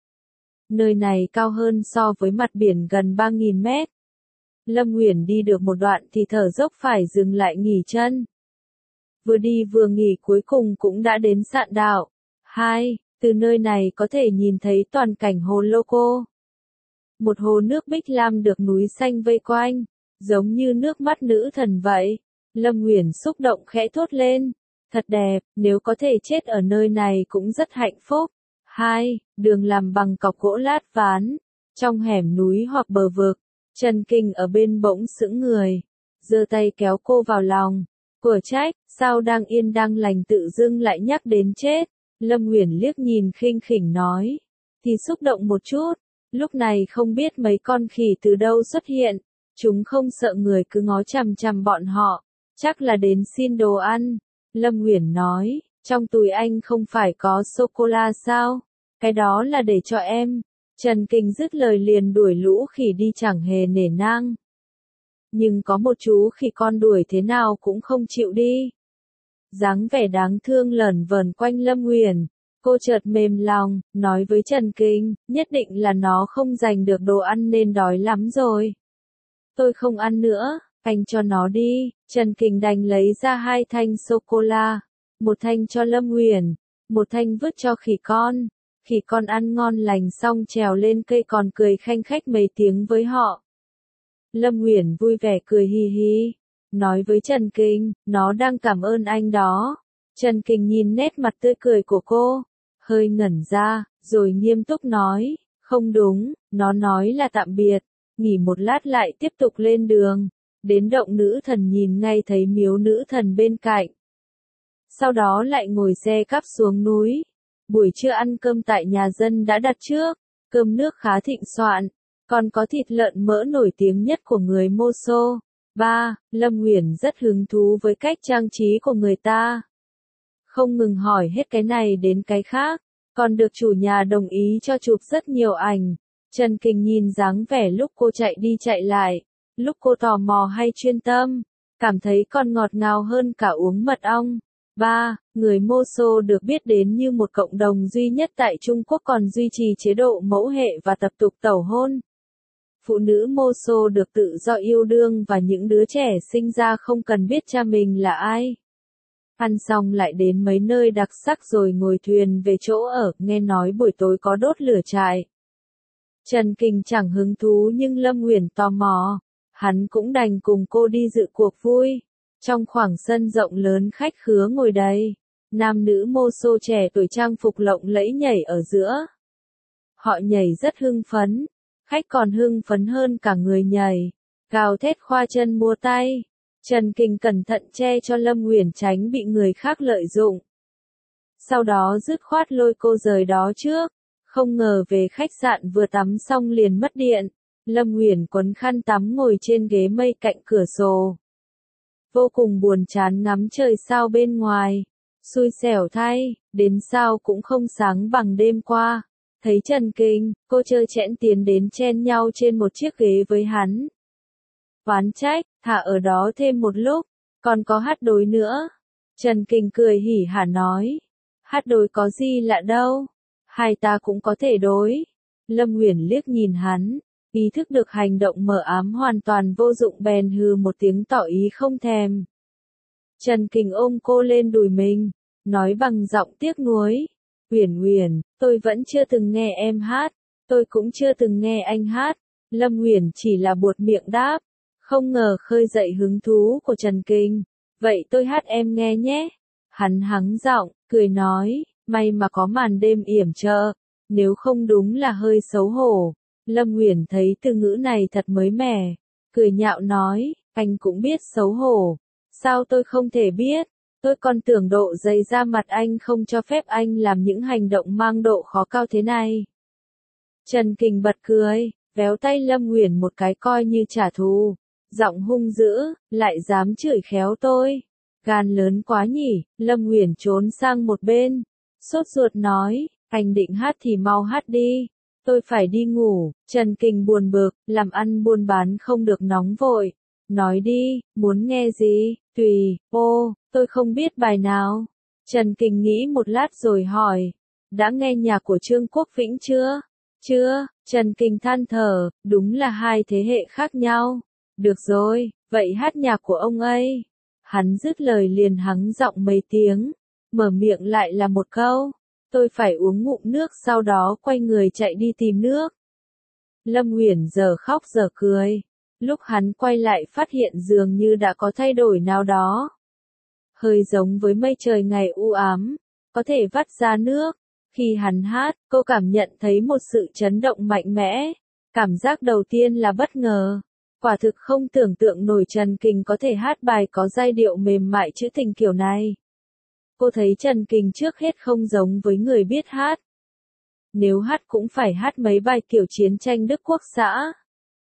Nơi này cao hơn so với mặt biển gần 3.000 mét. Lâm Uyển đi được một đoạn thì thở dốc phải dừng lại nghỉ chân. Vừa đi vừa nghỉ cuối cùng cũng đã đến sạn đạo. 2. Từ nơi này có thể nhìn thấy toàn cảnh hồ Loco. Một hồ nước bích lam được núi xanh vây quanh, giống như nước mắt nữ thần vậy. Lâm Uyển xúc động khẽ thốt lên. Thật đẹp, nếu có thể chết ở nơi này cũng rất hạnh phúc. 2. Đường làm bằng cọc gỗ lát ván, trong hẻm núi hoặc bờ vực. Trần Kinh ở bên bỗng sững người, giơ tay kéo cô vào lòng. Của trách, sao đang yên đang lành tự dưng lại nhắc đến chết. Lâm Uyển liếc nhìn khinh khỉnh nói. Thì xúc động một chút, lúc này không biết mấy con khỉ từ đâu xuất hiện. Chúng không sợ người cứ ngó chằm chằm bọn họ, chắc là đến xin đồ ăn. Lâm Uyển nói, trong túi anh không phải có sô-cô-la sao? Cái đó là để cho em. Trần Kinh dứt lời liền đuổi lũ khỉ đi chẳng hề nể nang. Nhưng có một chú khỉ con đuổi thế nào cũng không chịu đi. Dáng vẻ đáng thương lởn vởn quanh Lâm Uyển, cô chợt mềm lòng, nói với Trần Kinh, nhất định là nó không giành được đồ ăn nên đói lắm rồi. Tôi không ăn nữa, anh cho nó đi. Trần Kinh đành lấy ra 2 thanh sô-cô-la, một thanh cho Lâm Uyển, một thanh vứt cho khỉ con. Khỉ con ăn ngon lành xong trèo lên cây còn cười khanh khách mấy tiếng với họ. Lâm Uyển vui vẻ cười hi hi, nói với Trần Kinh, nó đang cảm ơn anh đó. Trần Kinh nhìn nét mặt tươi cười của cô, hơi ngẩn ra, rồi nghiêm túc nói, không đúng, nó nói là tạm biệt, nghỉ một lát lại tiếp tục lên đường. Đến động nữ thần nhìn ngay thấy miếu nữ thần bên cạnh. Sau đó lại ngồi xe cắp xuống núi. Buổi trưa ăn cơm tại nhà dân đã đặt trước, cơm nước khá thịnh soạn, còn có thịt lợn mỡ nổi tiếng nhất của người Mosô. 3. Lâm Uyển rất hứng thú với cách trang trí của người ta. Không ngừng hỏi hết cái này đến cái khác, còn được chủ nhà đồng ý cho chụp rất nhiều ảnh. Trần Kinh nhìn dáng vẻ lúc cô chạy đi chạy lại, lúc cô tò mò hay chuyên tâm, cảm thấy còn ngọt ngào hơn cả uống mật ong. 3. Người Mosô được biết đến như một cộng đồng duy nhất tại Trung Quốc còn duy trì chế độ mẫu hệ và tập tục tẩu hôn. Phụ nữ Mosô được tự do yêu đương và những đứa trẻ sinh ra không cần biết cha mình là ai. Ăn xong lại đến mấy nơi đặc sắc rồi ngồi thuyền về chỗ ở, nghe nói buổi tối có đốt lửa trại. Trần Kinh chẳng hứng thú nhưng Lâm Uyển tò mò, hắn cũng đành cùng cô đi dự cuộc vui. Trong khoảng sân rộng lớn khách khứa ngồi đầy, nam nữ Mosô trẻ tuổi trang phục lộng lẫy nhảy ở giữa. Họ nhảy rất hưng phấn, khách còn hưng phấn hơn cả người nhảy, gào thét khoa chân múa tay. Trần Kinh cẩn thận che cho Lâm Uyển tránh bị người khác lợi dụng. Sau đó dứt khoát lôi cô rời đó trước, không ngờ về khách sạn vừa tắm xong liền mất điện. Lâm Uyển quấn khăn tắm ngồi trên ghế mây cạnh cửa sổ. Vô cùng buồn chán ngắm trời sao bên ngoài. Xui xẻo thay, đến sao cũng không sáng bằng đêm qua. Thấy Trần Kinh, cô trơ trẽn tiến đến chen nhau trên một chiếc ghế với hắn. Oán trách, thả ở đó thêm một lúc, còn có hát đối nữa. Trần Kinh cười hỉ hả nói. Hát đối có gì lạ đâu, hai ta cũng có thể đối. Lâm Uyển liếc nhìn hắn, ý thức được hành động mờ ám hoàn toàn vô dụng bèn hừ một tiếng tỏ ý không thèm. Trần Kinh ôm cô lên đùi mình, nói bằng giọng tiếc nuối. Uyển Uyển, tôi vẫn chưa từng nghe em hát, tôi cũng chưa từng nghe anh hát. Lâm Uyển chỉ là buột miệng đáp, không ngờ khơi dậy hứng thú của Trần Kinh. Vậy tôi hát em nghe nhé. Hắn hắng giọng, cười nói, may mà có màn đêm yểm trợ, nếu không đúng là hơi xấu hổ. Lâm Uyển thấy từ ngữ này thật mới mẻ, cười nhạo nói, anh cũng biết xấu hổ. Sao tôi không thể biết, tôi còn tưởng độ dày da mặt anh không cho phép anh làm những hành động mang độ khó cao thế này. Trần Kinh bật cười, véo tay Lâm Uyển một cái coi như trả thù, giọng hung dữ, lại dám chửi khéo tôi. Gan lớn quá nhỉ. Lâm Uyển trốn sang một bên, sốt ruột nói, anh định hát thì mau hát đi, tôi phải đi ngủ. Trần Kinh buồn bực, làm ăn buôn bán không được nóng vội. Nói đi, muốn nghe gì, tùy. Ô, tôi không biết bài nào. Trần Kinh nghĩ một lát rồi hỏi, đã nghe nhạc của Trương Quốc Vĩnh chưa? Chưa. Trần Kinh than thở, đúng là hai thế hệ khác nhau. Được rồi, vậy hát nhạc của ông ấy. Hắn dứt lời liền hắng giọng mấy tiếng, mở miệng lại là một câu, tôi phải uống ngụm nước, sau đó quay người chạy đi tìm nước. Lâm Uyển giờ khóc giờ cười, lúc hắn quay lại phát hiện dường như đã có thay đổi nào đó. Hơi giống với mây trời ngày u ám, có thể vắt ra nước, Khi hắn hát, cô cảm nhận thấy một sự chấn động mạnh mẽ. Cảm giác đầu tiên là bất ngờ. Quả thực không tưởng tượng nổi Trần Kình có thể hát bài có giai điệu mềm mại trữ tình kiểu này. Cô thấy Trần Kình trước hết không giống với người biết hát. Nếu hát cũng phải hát mấy bài kiểu chiến tranh Đức Quốc xã.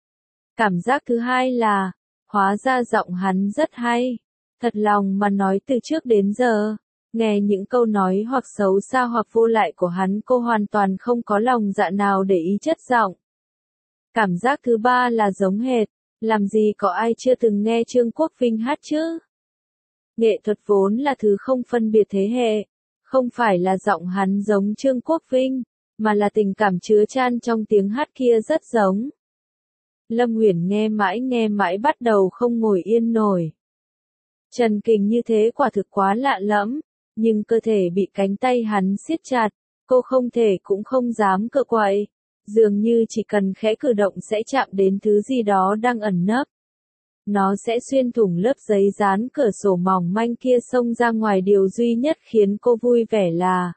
Cảm giác thứ hai là, hóa ra giọng hắn rất hay. Thật lòng mà nói từ trước đến giờ, nghe những câu nói hoặc xấu xa hoặc vô lại của hắn cô hoàn toàn không có lòng dạ nào để ý chất giọng. Cảm giác thứ ba là giống hệt, làm gì có ai chưa từng nghe Trương Quốc Vinh hát chứ? Nghệ thuật vốn là thứ không phân biệt thế hệ, không phải là giọng hắn giống Trương Quốc Vinh, mà là tình cảm chứa chan trong tiếng hát kia rất giống. Lâm Uyển nghe mãi bắt đầu không ngồi yên nổi. Trần Kình như thế quả thực quá lạ lẫm, nhưng cơ thể bị cánh tay hắn siết chặt, cô không thể cũng không dám cựa quậy, dường như chỉ cần khẽ cử động sẽ chạm đến thứ gì đó đang ẩn nấp. Nó sẽ xuyên thủng lớp giấy dán cửa sổ mỏng manh kia xông ra ngoài. Điều duy nhất khiến cô vui vẻ là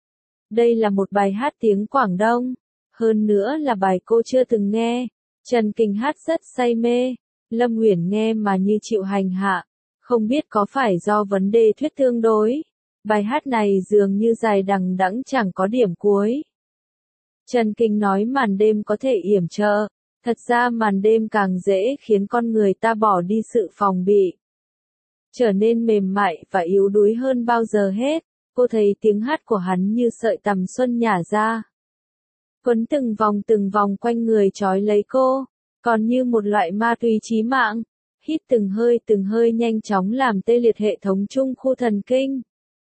đây là một bài hát tiếng Quảng Đông, hơn nữa là bài cô chưa từng nghe. Trần Kình hát rất say mê, Lâm Uyển nghe mà như chịu hành hạ, không biết có phải do vấn đề thuyết tương đối. Bài hát này dường như dài đằng đẵng chẳng có điểm cuối. Trần Kình nói màn đêm có thể yểm trợ, thật ra màn đêm càng dễ khiến con người ta bỏ đi sự phòng bị, trở nên mềm mại và yếu đuối hơn bao giờ hết. Cô thấy tiếng hát của hắn như sợi tằm xuân nhả ra, quấn từng vòng quanh người trói lấy cô, còn như một loại ma túy chí mạng, hít từng hơi nhanh chóng làm tê liệt hệ thống trung khu thần kinh,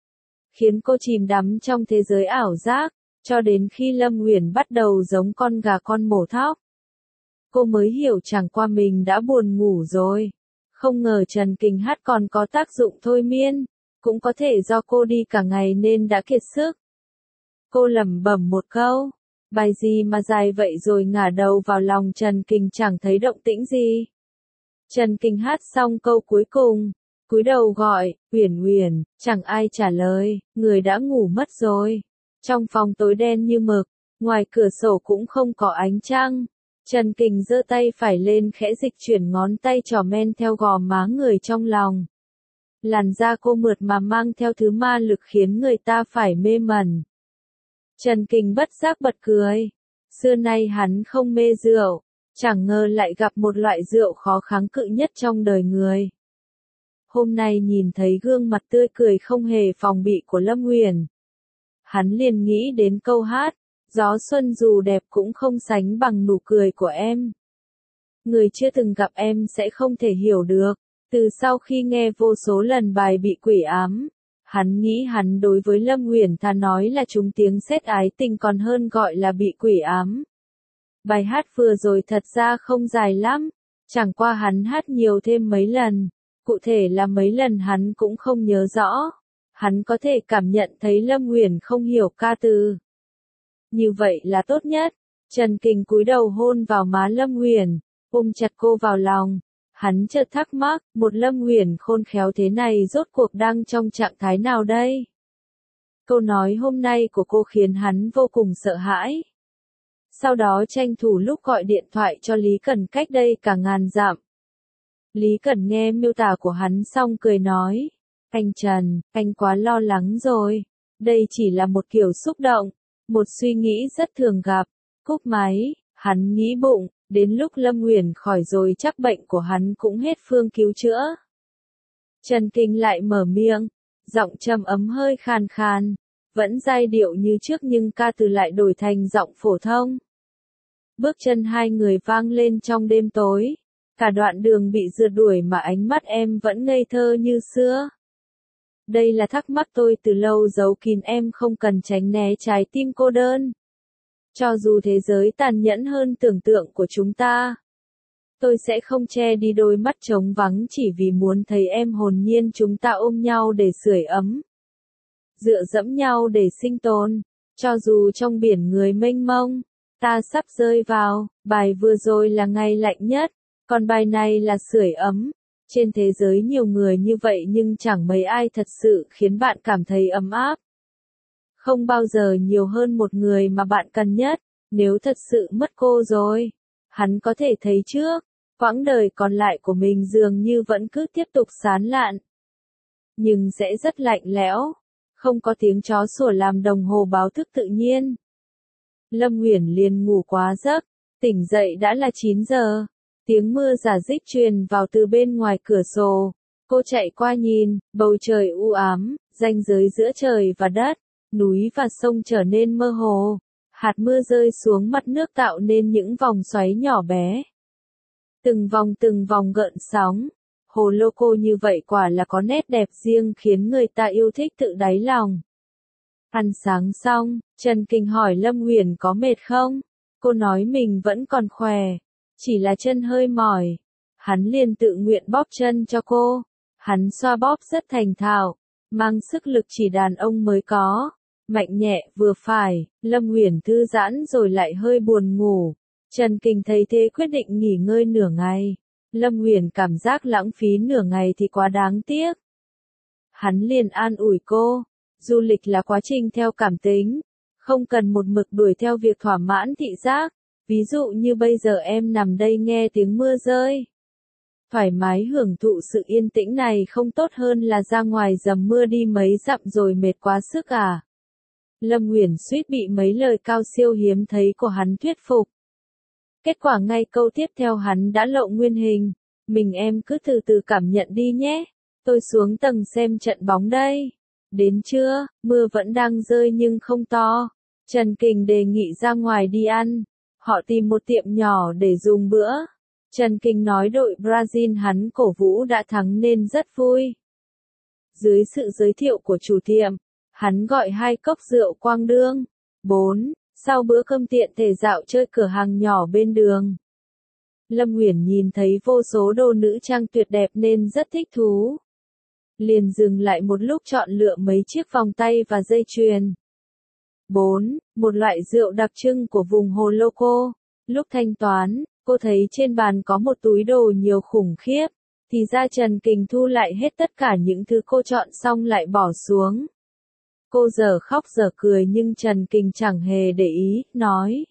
khiến cô chìm đắm trong thế giới ảo giác, cho đến khi Lâm Uyển bắt đầu giống con gà con mổ thóc. Cô mới hiểu chẳng qua mình đã buồn ngủ rồi. Không ngờ Trần Kình hát còn có tác dụng thôi miên, cũng có thể do cô đi cả ngày nên đã kiệt sức. Cô lẩm bẩm một câu, bài gì mà dài vậy, rồi ngả đầu vào lòng Trần Kình chẳng thấy động tĩnh gì. Trần Kình hát xong câu cuối cùng, cúi đầu gọi, Uyển Uyển, chẳng ai trả lời, người đã ngủ mất rồi. Trong phòng tối đen như mực, ngoài cửa sổ cũng không có ánh trăng. Trần Kình giơ tay phải lên khẽ dịch chuyển ngón tay trỏ men theo gò má người trong lòng. Làn da cô mượt mà mang theo thứ ma lực khiến người ta phải mê mẩn. Trần Kình bất giác bật cười. Xưa nay hắn không mê rượu, chẳng ngờ lại gặp một loại rượu khó kháng cự nhất trong đời người. Hôm nay nhìn thấy gương mặt tươi cười không hề phòng bị của Lâm Uyển, hắn liền nghĩ đến câu hát, gió xuân dù đẹp cũng không sánh bằng nụ cười của em. Người chưa từng gặp em sẽ không thể hiểu được. Từ sau khi nghe vô số lần bài Bị Quỷ Ám, hắn nghĩ hắn đối với Lâm Uyển thà nói là trúng tiếng sét ái tình còn hơn gọi là bị quỷ ám. Bài hát vừa rồi thật ra không dài lắm, chẳng qua hắn hát nhiều thêm mấy lần, cụ thể là mấy lần hắn cũng không nhớ rõ. Hắn có thể cảm nhận thấy Lâm Uyển không hiểu ca từ. Như vậy là tốt nhất. Trần Kình cúi đầu hôn vào má Lâm Uyển, ôm chặt cô vào lòng. Hắn chợt thắc mắc, một Lâm Uyển khôn khéo thế này rốt cuộc đang trong trạng thái nào đây? Câu nói hôm nay của cô khiến hắn vô cùng sợ hãi. Sau đó tranh thủ lúc gọi điện thoại cho Lý Cẩn cách đây cả ngàn dặm. Lý Cẩn nghe miêu tả của hắn xong cười nói, anh Trần, anh quá lo lắng rồi. Đây chỉ là một kiểu xúc động, một suy nghĩ rất thường gặp. Cúp máy, hắn nghĩ bụng. Đến lúc Lâm Uyển khỏi rồi chắc bệnh của hắn cũng hết phương cứu chữa. Trần Kình lại mở miệng, giọng trầm ấm hơi khàn khàn, vẫn giai điệu như trước nhưng ca từ lại đổi thành giọng phổ thông. Bước chân hai người vang lên trong đêm tối, cả đoạn đường bị rượt đuổi mà ánh mắt em vẫn ngây thơ như xưa. Đây là thắc mắc tôi từ lâu giấu kín em, không cần tránh né trái tim cô đơn. Cho dù thế giới tàn nhẫn hơn tưởng tượng của chúng ta, tôi sẽ không che đi đôi mắt trống vắng chỉ vì muốn thấy em. Hồn nhiên chúng ta ôm nhau để sưởi ấm, dựa dẫm nhau để sinh tồn, cho dù trong biển người mênh mông, ta sắp rơi vào. Bài vừa rồi là ngày lạnh nhất, còn bài này là sưởi ấm. Trên thế giới nhiều người như vậy nhưng chẳng mấy ai thật sự khiến bạn cảm thấy ấm áp. Không bao giờ nhiều hơn một người mà bạn cần nhất. Nếu thật sự mất cô rồi, hắn có thể thấy trước, quãng đời còn lại của mình dường như vẫn cứ tiếp tục sán lạn. Nhưng sẽ rất lạnh lẽo, không có tiếng chó sủa làm đồng hồ báo thức tự nhiên. Lâm Uyển liền ngủ quá giấc, tỉnh dậy đã là 9 giờ. Tiếng mưa rả rích truyền vào từ bên ngoài cửa sổ. Cô chạy qua nhìn, bầu trời u ám, ranh giới giữa trời và đất, núi và sông trở nên mơ hồ. Hạt mưa rơi xuống mặt nước tạo nên những vòng xoáy nhỏ bé. Từng vòng gợn sóng. Hồ lô cô như vậy quả là có nét đẹp riêng khiến người ta yêu thích tự đáy lòng. Ăn sáng xong, Trần Kình hỏi Lâm Uyển có mệt không? Cô nói mình vẫn còn khỏe, chỉ là chân hơi mỏi. Hắn liền tự nguyện bóp chân cho cô. Hắn xoa bóp rất thành thạo, mang sức lực chỉ đàn ông mới có. Mạnh nhẹ vừa phải, Lâm Uyển thư giãn rồi lại hơi buồn ngủ. Trần Kình thấy thế quyết định nghỉ ngơi nửa ngày. Lâm Uyển cảm giác lãng phí nửa ngày thì quá đáng tiếc. Hắn liền an ủi cô, du lịch là quá trình theo cảm tính, không cần một mực đuổi theo việc thỏa mãn thị giác. Ví dụ như bây giờ em nằm đây nghe tiếng mưa rơi. Thoải mái hưởng thụ sự yên tĩnh này không tốt hơn là ra ngoài dầm mưa đi mấy dặm rồi mệt quá sức à? Lâm Uyển suýt bị mấy lời cao siêu hiếm thấy của hắn thuyết phục. Kết quả ngay câu tiếp theo hắn đã lộ nguyên hình. Mình em cứ từ từ cảm nhận đi nhé. Tôi xuống tầng xem trận bóng đây. Đến trưa, mưa vẫn đang rơi nhưng không to. Trần Kình đề nghị ra ngoài đi ăn. Họ tìm một tiệm nhỏ để dùng bữa. Trần Kình nói đội Brazil hắn cổ vũ đã thắng nên rất vui. Dưới sự giới thiệu của chủ tiệm, hắn gọi 2 cốc rượu Quang Đương. 4. Sau bữa cơm tiện thể dạo chơi cửa hàng nhỏ bên đường. Lâm Uyển nhìn thấy vô số đồ nữ trang tuyệt đẹp nên rất thích thú. Liền dừng lại một lúc chọn lựa mấy chiếc vòng tay và dây chuyền. 4. Một loại rượu đặc trưng của vùng Hồ Lô Cô. Lúc thanh toán, cô thấy trên bàn có một túi đồ nhiều khủng khiếp. Thì ra Trần Kình thu lại hết tất cả những thứ cô chọn xong lại bỏ xuống. Cô giờ khóc giờ cười nhưng Trần Kình chẳng hề để ý, nói.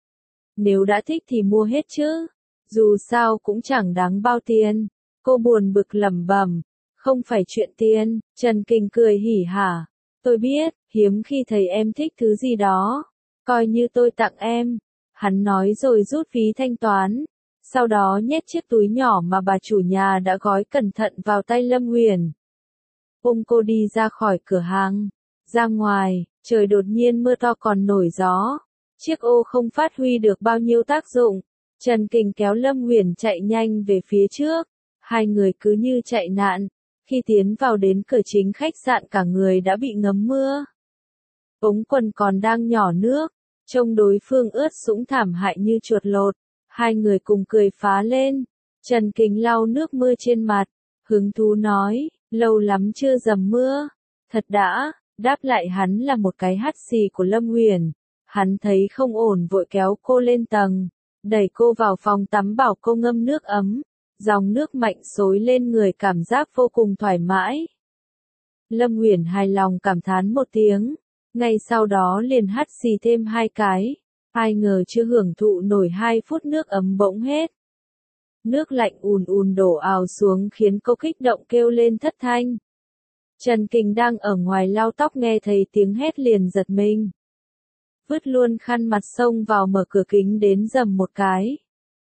Nếu đã thích thì mua hết chứ. Dù sao cũng chẳng đáng bao tiền. Cô buồn bực lẩm bẩm. Không phải chuyện tiền. Trần Kình cười hỉ hả. Tôi biết, hiếm khi thấy em thích thứ gì đó. Coi như tôi tặng em. Hắn nói rồi rút phí thanh toán. Sau đó nhét chiếc túi nhỏ mà bà chủ nhà đã gói cẩn thận vào tay Lâm Uyển. Ôm cô đi ra khỏi cửa hàng. Ra ngoài, trời đột nhiên mưa to còn nổi gió. Chiếc ô không phát huy được bao nhiêu tác dụng. Trần Kình kéo Lâm Uyển chạy nhanh về phía trước. Hai người cứ như chạy nạn. Khi tiến vào đến cửa chính khách sạn cả người đã bị ngấm mưa. Ống quần còn đang nhỏ nước. Trông đối phương ướt sũng thảm hại như chuột lột. Hai người cùng cười phá lên. Trần Kình lau nước mưa trên mặt. Hứng thú nói, lâu lắm chưa dầm mưa. Thật đã. Đáp lại hắn là một cái hắt xì của Lâm Uyển. Hắn thấy không ổn vội kéo cô lên tầng. Đẩy cô vào phòng tắm bảo cô ngâm nước ấm. Dòng nước mạnh xối lên người cảm giác vô cùng thoải mái. Lâm Uyển hài lòng cảm thán một tiếng. Ngay sau đó liền hắt xì thêm 2 cái. Ai ngờ chưa hưởng thụ nổi 2 phút nước ấm bỗng hết. Nước lạnh ùn ùn đổ ào xuống khiến cô kích động kêu lên thất thanh. Trần Kình đang ở ngoài lau tóc nghe thấy tiếng hét liền giật mình. Vứt luôn khăn mặt xông vào mở cửa kính đến dầm một cái.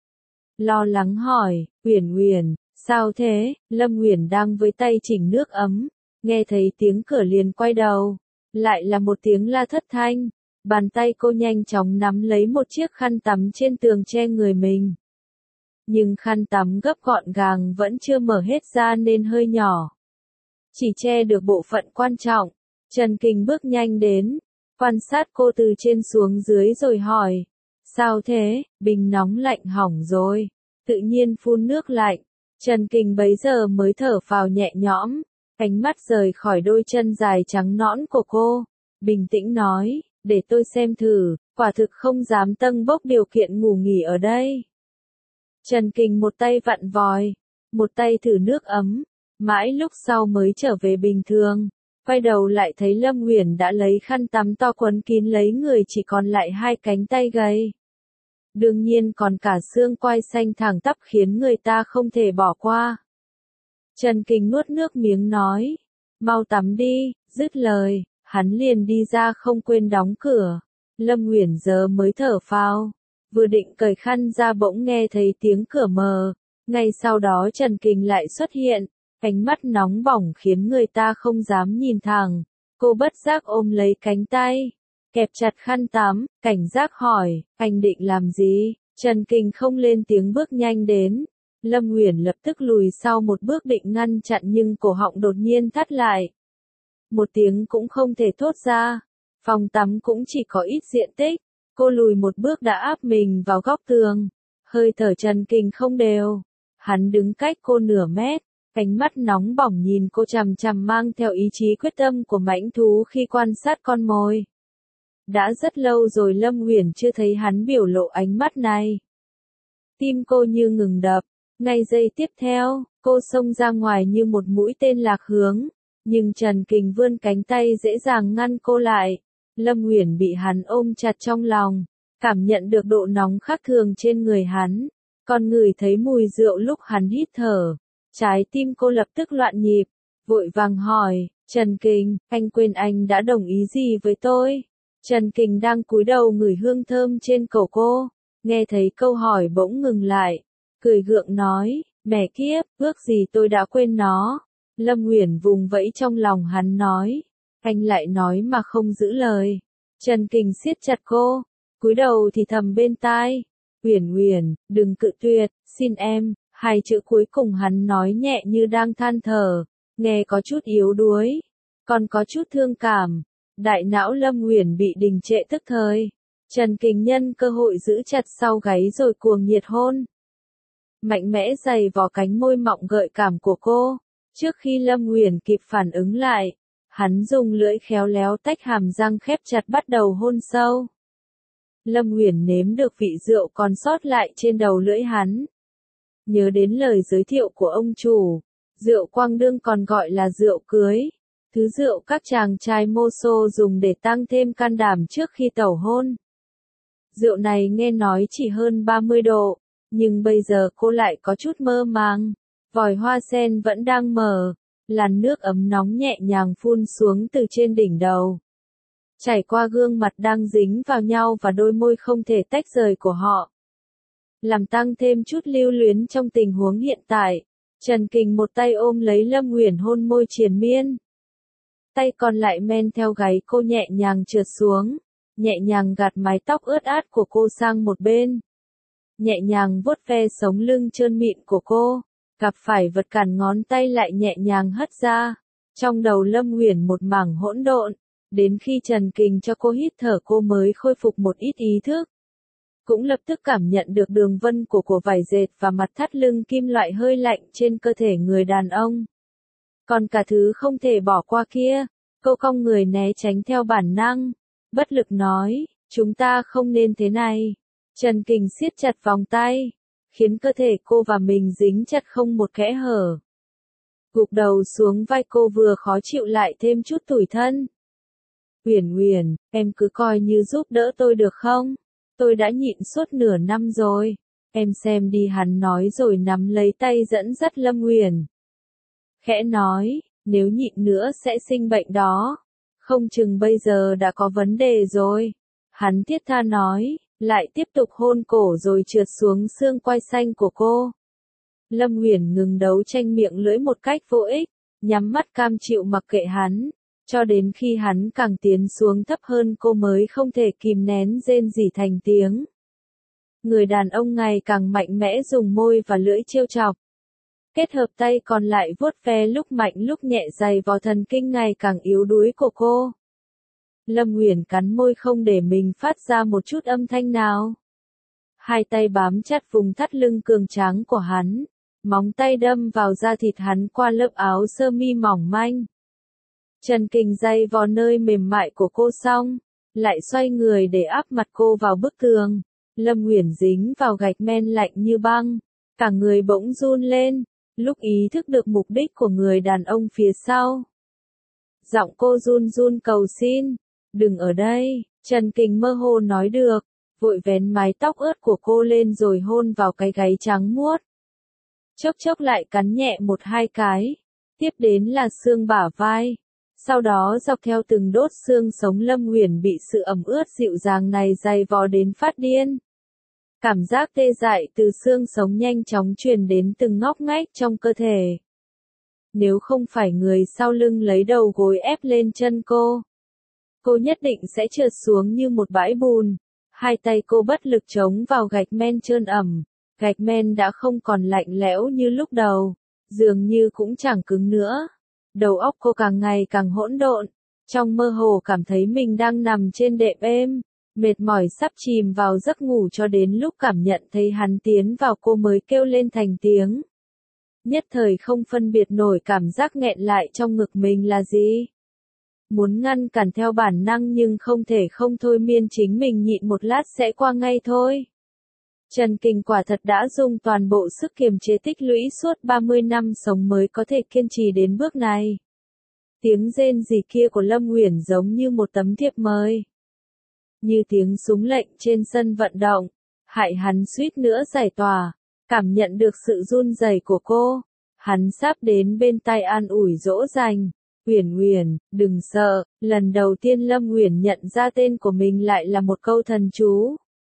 Lo lắng hỏi, Uyển Uyển, sao thế? Lâm Uyển đang với tay chỉnh nước ấm. Nghe thấy tiếng cửa liền quay đầu. Lại là một tiếng la thất thanh. Bàn tay cô nhanh chóng nắm lấy một chiếc khăn tắm trên tường che người mình. Nhưng khăn tắm gấp gọn gàng vẫn chưa mở hết ra nên hơi nhỏ. Chỉ che được bộ phận quan trọng. Trần Kình bước nhanh đến. Quan sát cô từ trên xuống dưới rồi hỏi. Sao thế? Bình nóng lạnh hỏng rồi. Tự nhiên phun nước lạnh. Trần Kình bấy giờ mới thở phào nhẹ nhõm. Ánh mắt rời khỏi đôi chân dài trắng nõn của cô. Bình tĩnh nói, để tôi xem thử, quả thực không dám tâng bốc điều kiện ngủ nghỉ ở đây. Trần Kình một tay vặn vòi, một tay thử nước ấm. Mãi lúc sau mới trở về bình thường. Quay đầu lại thấy Lâm Uyển đã lấy khăn tắm to quấn kín lấy người, chỉ còn lại hai cánh tay gầy. Đương nhiên còn cả xương quai xanh thẳng tắp khiến người ta không thể bỏ qua. Trần Kình nuốt nước miếng nói, mau tắm đi, dứt lời, hắn liền đi ra không quên đóng cửa. Lâm Uyển giờ mới thở phào, vừa định cởi khăn ra bỗng nghe thấy tiếng cửa mở, ngay sau đó Trần Kình lại xuất hiện, ánh mắt nóng bỏng khiến người ta không dám nhìn thẳng. Cô bất giác ôm lấy cánh tay, kẹp chặt khăn tắm, cảnh giác hỏi, anh định làm gì? Trần Kình không lên tiếng bước nhanh đến. Lâm Uyển lập tức lùi sau một bước định ngăn chặn nhưng cổ họng đột nhiên thắt lại. Một tiếng cũng không thể thốt ra. Phòng tắm cũng chỉ có ít diện tích. Cô lùi một bước đã áp mình vào góc tường. Hơi thở Trần Kình không đều. Hắn đứng cách cô nửa mét. Ánh mắt nóng bỏng nhìn cô chằm chằm mang theo ý chí quyết tâm của mãnh thú khi quan sát con mồi. Đã rất lâu rồi Lâm Uyển chưa thấy hắn biểu lộ ánh mắt này. Tim cô như ngừng đập. Ngay giây tiếp theo, cô xông ra ngoài như một mũi tên lạc hướng. Nhưng Trần Kình vươn cánh tay dễ dàng ngăn cô lại. Lâm Uyển bị hắn ôm chặt trong lòng, cảm nhận được độ nóng khác thường trên người hắn. Còn ngửi thấy mùi rượu lúc hắn hít thở. Trái tim cô lập tức loạn nhịp, vội vàng hỏi, Trần Kình, anh quên anh đã đồng ý gì với tôi? Trần Kình đang cúi đầu ngửi hương thơm trên cổ cô, nghe thấy câu hỏi bỗng ngừng lại, cười gượng nói, mẹ kiếp, ước gì tôi đã quên nó. Lâm Uyển vùng vẫy trong lòng hắn nói, anh lại nói mà không giữ lời. Trần Kình siết chặt cô, cúi đầu thì thầm bên tai, Uyển Uyển, đừng cự tuyệt, xin em. Hai chữ cuối cùng hắn nói nhẹ như đang than thở, nghe có chút yếu đuối, còn có chút thương cảm. Đại não Lâm Uyển bị đình trệ tức thời. Trần Kình nhân cơ hội giữ chặt sau gáy rồi cuồng nhiệt hôn. Mạnh mẽ giày vào cánh môi mọng gợi cảm của cô. Trước khi Lâm Uyển kịp phản ứng lại, hắn dùng lưỡi khéo léo tách hàm răng khép chặt bắt đầu hôn sâu. Lâm Uyển nếm được vị rượu còn sót lại trên đầu lưỡi hắn. Nhớ đến lời giới thiệu của ông chủ, rượu Quang Đương còn gọi là rượu cưới, thứ rượu các chàng trai mô xô dùng để tăng thêm can đảm trước khi tẩu hôn. Rượu này nghe nói chỉ hơn 30 độ, nhưng bây giờ cô lại có chút mơ màng. Vòi hoa sen vẫn đang mở, làn nước ấm nóng nhẹ nhàng phun xuống từ trên đỉnh đầu. Chảy qua gương mặt đang dính vào nhau và đôi môi không thể tách rời của họ. Làm tăng thêm chút lưu luyến trong tình huống hiện tại, Trần Kình một tay ôm lấy Lâm Uyển hôn môi triền miên. Tay còn lại men theo gáy cô nhẹ nhàng trượt xuống, nhẹ nhàng gạt mái tóc ướt át của cô sang một bên. Nhẹ nhàng vuốt ve sống lưng trơn mịn của cô, gặp phải vật cản ngón tay lại nhẹ nhàng hất ra. Trong đầu Lâm Uyển một mảng hỗn độn, đến khi Trần Kình cho cô hít thở cô mới khôi phục một ít ý thức. Cũng lập tức cảm nhận được đường vân của cổ vải dệt và mặt thắt lưng kim loại hơi lạnh trên cơ thể người đàn ông. Còn cả thứ không thể bỏ qua kia, cô cong người né tránh theo bản năng, bất lực nói, chúng ta không nên thế này. Trần Kình siết chặt vòng tay, khiến cơ thể cô và mình dính chặt không một kẽ hở. Gục đầu xuống vai cô vừa khó chịu lại thêm chút tủi thân. Uyển Uyển, em cứ coi như giúp đỡ tôi được không? Tôi đã nhịn suốt nửa năm rồi. Em xem đi, hắn nói rồi nắm lấy tay dẫn dắt Lâm Uyển. Khẽ nói, nếu nhịn nữa sẽ sinh bệnh đó. Không chừng bây giờ đã có vấn đề rồi. Hắn thiết tha nói, lại tiếp tục hôn cổ rồi trượt xuống xương quai xanh của cô. Lâm Uyển ngừng đấu tranh miệng lưỡi một cách vô ích, nhắm mắt cam chịu mặc kệ hắn. Cho đến khi hắn càng tiến xuống thấp hơn cô mới không thể kìm nén rên rỉ thành tiếng. Người đàn ông ngày càng mạnh mẽ dùng môi và lưỡi trêu chọc. Kết hợp tay còn lại vuốt ve lúc mạnh lúc nhẹ dày vào thần kinh ngày càng yếu đuối của cô. Lâm Uyển cắn môi không để mình phát ra một chút âm thanh nào. Hai tay bám chặt vùng thắt lưng cường tráng của hắn, móng tay đâm vào da thịt hắn qua lớp áo sơ mi mỏng manh. Trần Kình day vào nơi mềm mại của cô xong, lại xoay người để áp mặt cô vào bức tường. Lâm Uyển dính vào gạch men lạnh như băng, cả người bỗng run lên, lúc ý thức được mục đích của người đàn ông phía sau. Giọng cô run run cầu xin. Đừng ở đây, Trần Kình mơ hồ nói được, vội vén mái tóc ướt của cô lên rồi hôn vào cái gáy trắng muốt. Chốc chốc lại cắn nhẹ một hai cái, tiếp đến là xương bả vai. Sau đó dọc theo từng đốt xương sống Lâm Uyển bị sự ẩm ướt dịu dàng này dày vò đến phát điên. Cảm giác tê dại từ xương sống nhanh chóng truyền đến từng ngóc ngách trong cơ thể. Nếu không phải người sau lưng lấy đầu gối ép lên chân cô nhất định sẽ trượt xuống như một bãi bùn. Hai tay cô bất lực chống vào gạch men trơn ẩm, gạch men đã không còn lạnh lẽo như lúc đầu, dường như cũng chẳng cứng nữa. Đầu óc cô càng ngày càng hỗn độn, trong mơ hồ cảm thấy mình đang nằm trên đệm êm, mệt mỏi sắp chìm vào giấc ngủ cho đến lúc cảm nhận thấy hắn tiến vào cô mới kêu lên thành tiếng. Nhất thời không phân biệt nổi cảm giác nghẹn lại trong ngực mình là gì. Muốn ngăn cản theo bản năng nhưng không thể không thôi miên chính mình nhịn một lát sẽ qua ngay thôi. Trần Kình quả thật đã dùng toàn bộ sức kiềm chế tích lũy suốt 30 năm sống mới có thể kiên trì đến bước này. Tiếng rên rỉ kia của Lâm Uyển giống như một tấm thiệp mời. Như tiếng súng lệnh trên sân vận động, hại hắn suýt nữa giải tỏa, cảm nhận được sự run rẩy của cô. Hắn sắp đến bên tai an ủi dỗ dành. Uyển Uyển, đừng sợ, lần đầu tiên Lâm Uyển nhận ra tên của mình lại là một câu thần chú.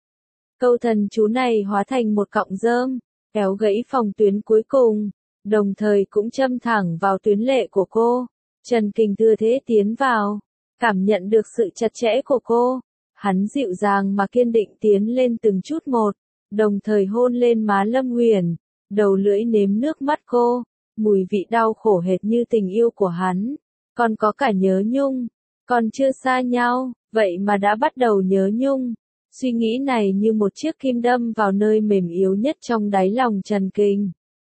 Câu thần chú này hóa thành một cọng rơm, kéo gãy phòng tuyến cuối cùng, đồng thời cũng châm thẳng vào tuyến lệ của cô. Trần Kình thừa thế tiến vào, cảm nhận được sự chặt chẽ của cô. Hắn dịu dàng mà kiên định tiến lên từng chút một, đồng thời hôn lên má Lâm Uyển, đầu lưỡi nếm nước mắt cô, mùi vị đau khổ hệt như tình yêu của hắn. Còn có cả nhớ nhung, còn chưa xa nhau, vậy mà đã bắt đầu nhớ nhung. Suy nghĩ này như một chiếc kim đâm vào nơi mềm yếu nhất trong đáy lòng Trần Kình.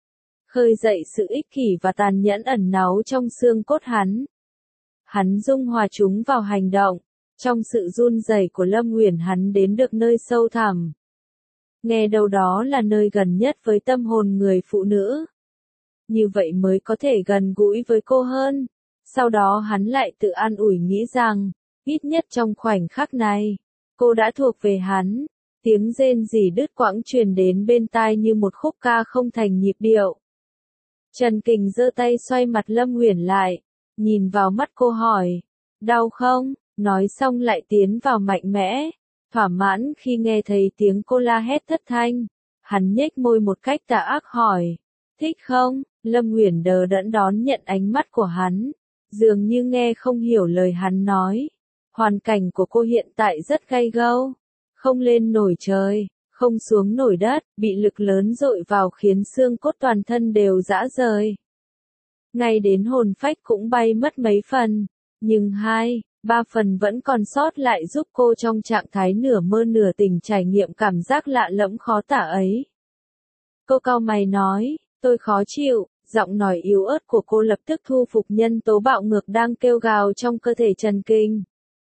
Khơi dậy sự ích kỷ và tàn nhẫn ẩn náu trong xương cốt hắn. Hắn dung hòa chúng vào hành động, trong sự run rẩy của Lâm Uyển hắn đến được nơi sâu thẳm. Nghe đâu đó là nơi gần nhất với tâm hồn người phụ nữ. Như vậy mới có thể gần gũi với cô hơn. Sau đó hắn lại tự an ủi nghĩ rằng, ít nhất trong khoảnh khắc này, cô đã thuộc về hắn. Tiếng rên rỉ đứt quãng truyền đến bên tai như một khúc ca không thành nhịp điệu. Trần Kình giơ tay xoay mặt Lâm Uyển lại, nhìn vào mắt cô hỏi, đau không? Nói xong lại tiến vào mạnh mẽ, thỏa mãn khi nghe thấy tiếng cô la hét thất thanh. Hắn nhếch môi một cách tà ác hỏi, thích không? Lâm Uyển đờ đẫn đón nhận ánh mắt của hắn, dường như nghe không hiểu lời hắn nói. Hoàn cảnh của cô hiện tại rất gay gâu, không lên nổi trời, không xuống nổi đất, bị lực lớn dội vào khiến xương cốt toàn thân đều rã rời. Ngay đến hồn phách cũng bay mất mấy phần, nhưng 2-3 phần vẫn còn sót lại giúp cô trong trạng thái nửa mơ nửa tỉnh trải nghiệm cảm giác lạ lẫm khó tả ấy. Cô cau mày nói, tôi khó chịu, giọng nói yếu ớt của cô lập tức thu phục nhân tố bạo ngược đang kêu gào trong cơ thể Trần Kình.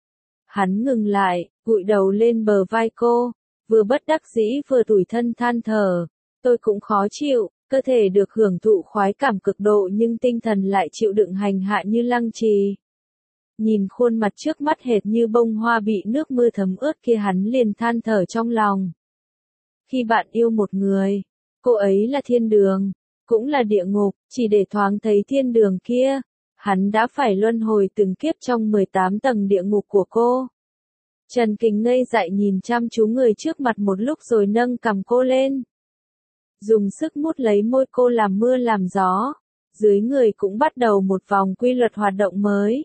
Hắn ngừng lại, gụi đầu lên bờ vai cô, vừa bất đắc dĩ vừa tủi thân than thở, tôi cũng khó chịu, cơ thể được hưởng thụ khoái cảm cực độ nhưng tinh thần lại chịu đựng hành hạ như lăng trì. Nhìn khuôn mặt trước mắt hệt như bông hoa bị nước mưa thấm ướt kia hắn liền than thở trong lòng. Khi bạn yêu một người, cô ấy là thiên đường, cũng là địa ngục, chỉ để thoáng thấy thiên đường kia, hắn đã phải luân hồi từng kiếp trong 18 tầng địa ngục của cô. Trần Kình ngây dại nhìn chăm chú người trước mặt một lúc rồi nâng cằm cô lên. Dùng sức mút lấy môi cô làm mưa làm gió, dưới người cũng bắt đầu một vòng quy luật hoạt động mới.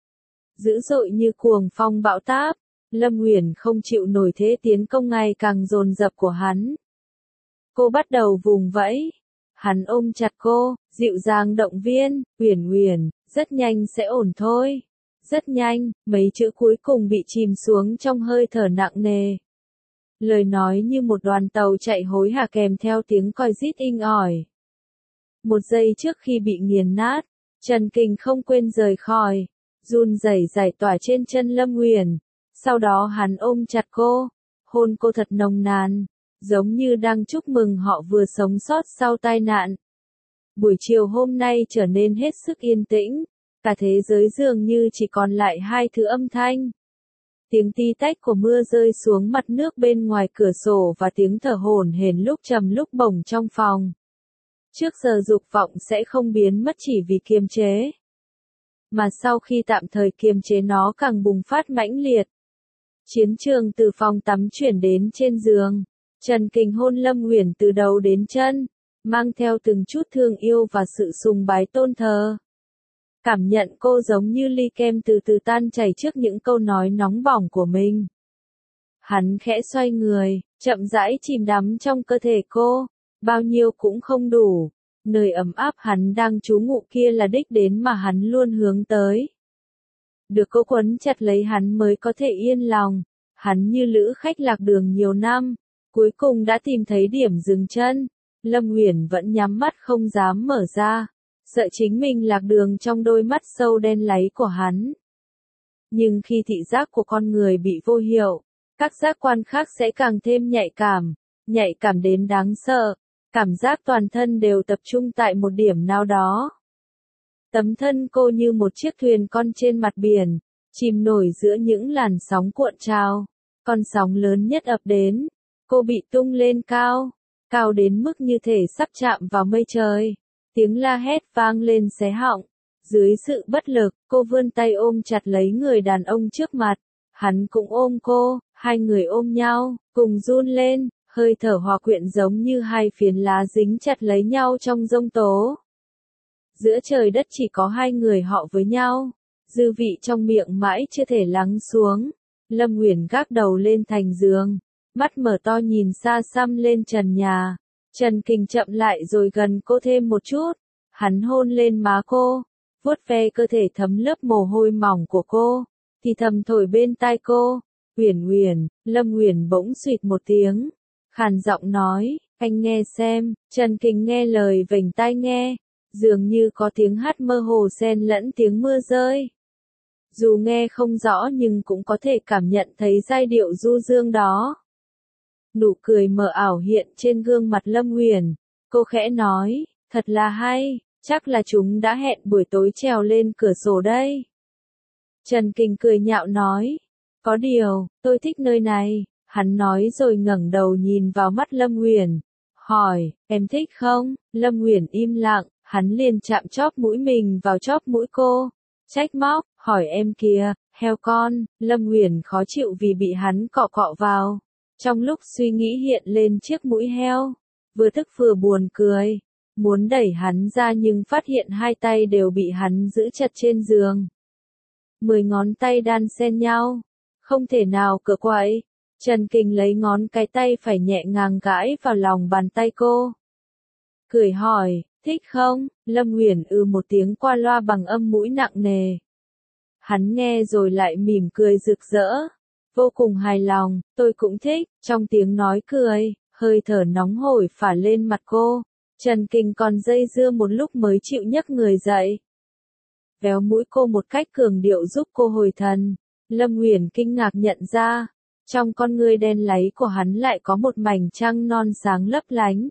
Dữ dội như cuồng phong bão táp, Lâm Uyển không chịu nổi thế tiến công ngày càng dồn dập của hắn. Cô bắt đầu vùng vẫy. Hắn ôm chặt cô, dịu dàng động viên, Uyển Uyển, rất nhanh sẽ ổn thôi. Rất nhanh, mấy chữ cuối cùng bị chìm xuống trong hơi thở nặng nề. Lời nói như một đoàn tàu chạy hối hả kèm theo tiếng còi rít inh ỏi. Một giây trước khi bị nghiền nát, Trần Kình không quên rời khỏi, run rẩy giải tỏa trên chân Lâm Uyển. Sau đó hắn ôm chặt cô, hôn cô thật nồng nàn, giống như đang chúc mừng họ vừa sống sót sau tai nạn. Buổi chiều hôm nay trở nên hết sức yên tĩnh, Cả thế giới dường như chỉ còn lại hai thứ âm thanh. Tiếng tí tách của mưa rơi xuống mặt nước bên ngoài cửa sổ và tiếng thở hổn hển lúc trầm lúc bổng trong phòng. Trước giờ dục vọng sẽ không biến mất chỉ vì kiềm chế, mà sau khi tạm thời kiềm chế nó càng bùng phát mãnh liệt. Chiến trường từ phòng tắm chuyển đến trên giường. Trần Kình hôn Lâm Uyển từ đầu đến chân, mang theo từng chút thương yêu và sự sùng bái tôn thờ. Cảm nhận cô giống như ly kem từ từ tan chảy trước những câu nói nóng bỏng của mình. Hắn khẽ xoay người, chậm rãi chìm đắm trong cơ thể cô, bao nhiêu cũng không đủ. Nơi ấm áp hắn đang trú ngụ kia là đích đến mà hắn luôn hướng tới. Được cô quấn chặt lấy hắn mới có thể yên lòng. Hắn như lữ khách lạc đường nhiều năm, cuối cùng đã tìm thấy điểm dừng chân. Lâm Uyển vẫn nhắm mắt không dám mở ra, sợ chính mình lạc đường trong đôi mắt sâu đen láy của hắn. Nhưng khi thị giác của con người bị vô hiệu, các giác quan khác sẽ càng thêm nhạy cảm đến đáng sợ. Cảm giác toàn thân đều tập trung tại một điểm nào đó. Tấm thân cô như một chiếc thuyền con trên mặt biển, chìm nổi giữa những làn sóng cuộn trào. Con sóng lớn nhất ập đến, cô bị tung lên cao đến mức như thể sắp chạm vào mây trời. Tiếng la hét vang lên xé họng. Dưới sự bất lực, cô vươn tay ôm chặt lấy người đàn ông trước mặt. Hắn cũng ôm cô, hai người ôm nhau, cùng run lên. Hơi thở hòa quyện giống như hai phiến lá dính chặt lấy nhau trong giông tố. Giữa trời đất chỉ có hai người họ với nhau. Dư vị trong miệng mãi chưa thể lắng xuống. Lâm Uyển gác đầu lên thành giường, mắt mở to nhìn xa xăm lên trần nhà. Trần Kình chậm lại rồi gần cô thêm một chút. Hắn hôn lên má cô, vuốt ve cơ thể thấm lớp mồ hôi mỏng của cô, thì thầm thổi bên tai cô. Uyển Uyển. Lâm Uyển bỗng suýt một tiếng, khàn giọng nói, anh nghe xem. Trần Kình nghe lời vểnh tai nghe, dường như có tiếng hát mơ hồ xen lẫn tiếng mưa rơi. Dù nghe không rõ nhưng cũng có thể cảm nhận thấy giai điệu du dương đó. Nụ cười mờ ảo hiện trên gương mặt Lâm Uyển, cô khẽ nói, thật là hay, chắc là chúng đã hẹn buổi tối trèo lên cửa sổ đây. Trần Kình cười nhạo nói, có điều, tôi thích nơi này. Hắn nói rồi ngẩng đầu nhìn vào mắt Lâm Uyển, hỏi, em thích không? Lâm Uyển im lặng, hắn liền chạm chóp mũi mình vào chóp mũi cô, trách móc, hỏi em kìa, heo con. Lâm Uyển khó chịu vì bị hắn cọ cọ vào. Trong lúc suy nghĩ hiện lên chiếc mũi heo, vừa tức vừa buồn cười, muốn đẩy hắn ra nhưng phát hiện hai tay đều bị hắn giữ chặt trên giường. 10 ngón tay đan xen nhau, không thể nào cựa quậy. Trần Kình lấy ngón cái tay phải nhẹ nhàng gãi vào lòng bàn tay cô. Cười hỏi, thích không? Lâm Uyển một tiếng qua loa bằng âm mũi nặng nề. Hắn nghe rồi lại mỉm cười rực rỡ, vô cùng hài lòng, tôi cũng thích. Trong tiếng nói cười, hơi thở nóng hổi phả lên mặt cô. Trần Kình còn dây dưa một lúc mới chịu nhấc người dậy. Véo mũi cô một cách cường điệu giúp cô hồi thần. Lâm Uyển kinh ngạc nhận ra, trong con ngươi đen láy của hắn lại có một mảnh trăng non sáng lấp lánh.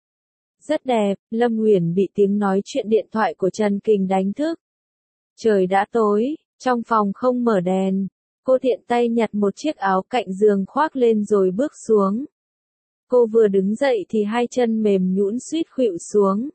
Rất đẹp. Lâm Uyển bị tiếng nói chuyện điện thoại của Trần Kình đánh thức. Trời đã tối, trong phòng không mở đèn. Cô tiện tay nhặt một chiếc áo cạnh giường khoác lên rồi bước xuống. Cô vừa đứng dậy thì hai chân mềm nhũn suýt khuỵu xuống.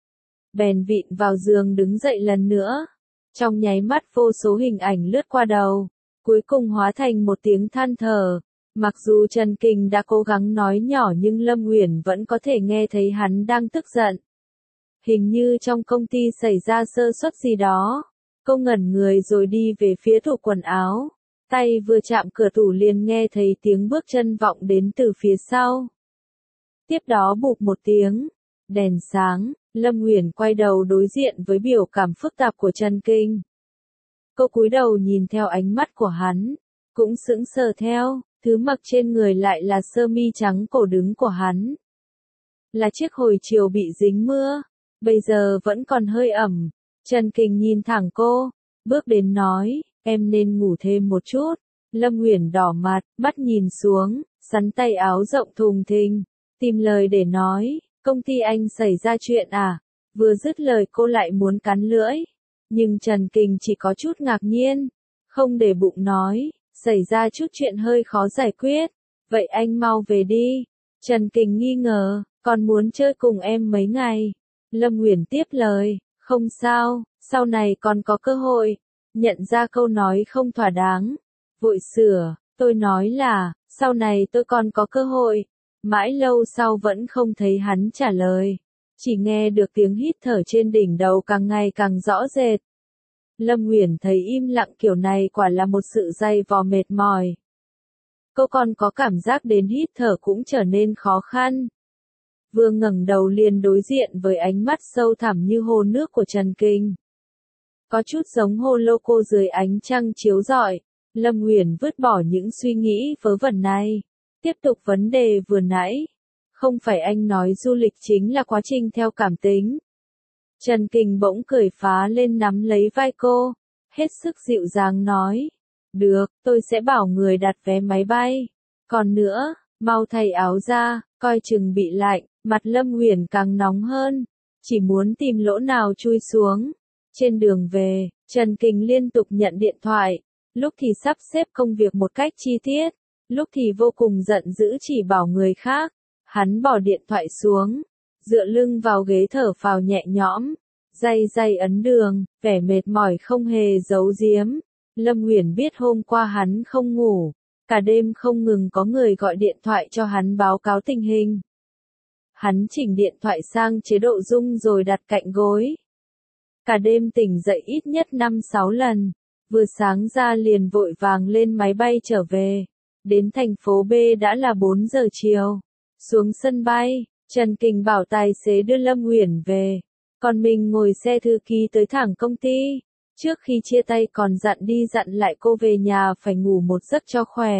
Bèn vịn vào giường đứng dậy lần nữa. Trong nháy mắt vô số hình ảnh lướt qua đầu, cuối cùng hóa thành một tiếng than thở. Mặc dù Trần Kình đã cố gắng nói nhỏ nhưng Lâm Uyển vẫn có thể nghe thấy hắn đang tức giận. Hình như trong công ty xảy ra sơ suất gì đó. Cô ngẩn người rồi đi về phía tủ quần áo. Tay vừa chạm cửa tủ liền nghe thấy tiếng bước chân vọng đến từ phía sau. Tiếp đó bụp một tiếng, đèn sáng, Lâm Uyển quay đầu đối diện với biểu cảm phức tạp của Trần Kình. Cô cúi đầu nhìn theo ánh mắt của hắn, cũng sững sờ theo, thứ mặc trên người lại là sơ mi trắng cổ đứng của hắn. Là chiếc hồi chiều bị dính mưa, bây giờ vẫn còn hơi ẩm. Trần Kình nhìn thẳng cô, bước đến nói, em nên ngủ thêm một chút. Lâm Uyển đỏ mặt, mắt nhìn xuống, sắn tay áo rộng thùng thình, tìm lời để nói, công ty anh xảy ra chuyện à? Vừa dứt lời cô lại muốn cắn lưỡi. Nhưng Trần Kình chỉ có chút ngạc nhiên, không để bụng nói, xảy ra chút chuyện hơi khó giải quyết, vậy anh mau về đi. Trần Kình nghi ngờ, còn muốn chơi cùng em mấy ngày. Lâm Uyển tiếp lời, không sao, sau này còn có cơ hội. Nhận ra câu nói không thỏa đáng, vội sửa, tôi nói là, sau này tôi còn có cơ hội. Mãi lâu sau vẫn không thấy hắn trả lời, chỉ nghe được tiếng hít thở trên đỉnh đầu càng ngày càng rõ rệt. Lâm Uyển thấy im lặng kiểu này quả là một sự dày vò mệt mỏi. Cô còn có cảm giác đến hít thở cũng trở nên khó khăn. Vừa ngẩng đầu liền đối diện với ánh mắt sâu thẳm như hồ nước của Trần Kình. Có chút giống hồ lô cô dưới ánh trăng chiếu rọi. Lâm Uyển vứt bỏ những suy nghĩ vớ vẩn này. Tiếp tục vấn đề vừa nãy. Không phải anh nói du lịch chính là quá trình theo cảm tính. Trần Kình bỗng cười phá lên nắm lấy vai cô. Hết sức dịu dàng nói. Được, tôi sẽ bảo người đặt vé máy bay. Còn nữa, mau thay áo ra, coi chừng bị lạnh. Mặt Lâm Uyển càng nóng hơn. Chỉ muốn tìm lỗ nào chui xuống. Trên đường về, Trần Kình liên tục nhận điện thoại. Lúc thì sắp xếp công việc một cách chi tiết. Lúc thì vô cùng giận dữ chỉ bảo người khác. Hắn bỏ điện thoại xuống. Dựa lưng vào ghế thở phào nhẹ nhõm. Day ấn đường, vẻ mệt mỏi không hề giấu giếm. Lâm Uyển biết hôm qua hắn không ngủ. Cả đêm không ngừng có người gọi điện thoại cho hắn báo cáo tình hình. Hắn chỉnh điện thoại sang chế độ rung rồi đặt cạnh gối. Cả đêm tỉnh dậy ít nhất 5-6 lần. Vừa sáng ra liền vội vàng lên máy bay trở về. Đến thành phố B đã là 4 giờ chiều. Xuống sân bay, Trần Kình bảo tài xế đưa Lâm Uyển về. Còn mình ngồi xe thư ký tới thẳng công ty. Trước khi chia tay còn dặn đi dặn lại cô về nhà phải ngủ một giấc cho khỏe.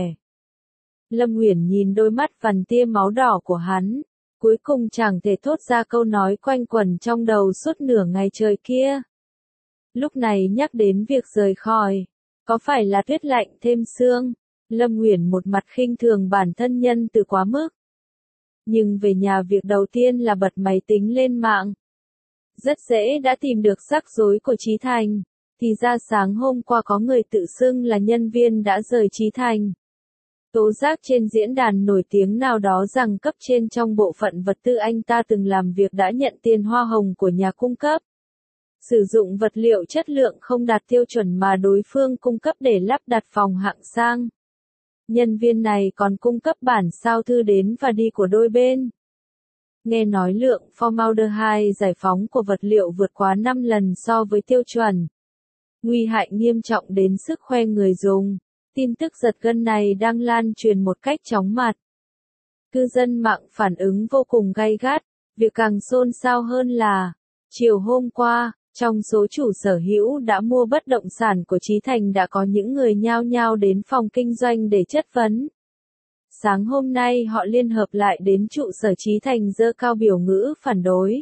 Lâm Uyển nhìn đôi mắt vằn tia máu đỏ của hắn. Cuối cùng chẳng thể thốt ra câu nói quanh quẩn trong đầu suốt nửa ngày trời kia. Lúc này nhắc đến việc rời khỏi, có phải là tuyết lạnh thêm sương? Lâm Uyển một mặt khinh thường bản thân nhân từ quá mức. Nhưng về nhà việc đầu tiên là bật máy tính lên mạng. Rất dễ đã tìm được rắc rối của Chí Thành. Thì ra sáng hôm qua có người tự xưng là nhân viên đã rời Chí Thành. Tố giác trên diễn đàn nổi tiếng nào đó rằng cấp trên trong bộ phận vật tư anh ta từng làm việc đã nhận tiền hoa hồng của nhà cung cấp. Sử dụng vật liệu chất lượng không đạt tiêu chuẩn mà đối phương cung cấp để lắp đặt phòng hạng sang. Nhân viên này còn cung cấp bản sao thư đến và đi của đôi bên. Nghe nói lượng formaldehyde giải phóng của vật liệu vượt quá 5 lần so với tiêu chuẩn. Nguy hại nghiêm trọng đến sức khỏe người dùng. Tin tức giật gân này đang lan truyền một cách chóng mặt. Cư dân mạng phản ứng vô cùng gay gắt. Việc càng xôn xao hơn là, chiều hôm qua, trong số chủ sở hữu đã mua bất động sản của Chí Thành đã có những người nhao nhao đến phòng kinh doanh để chất vấn. Sáng hôm nay họ liên hợp lại đến trụ sở Chí Thành giơ cao biểu ngữ phản đối.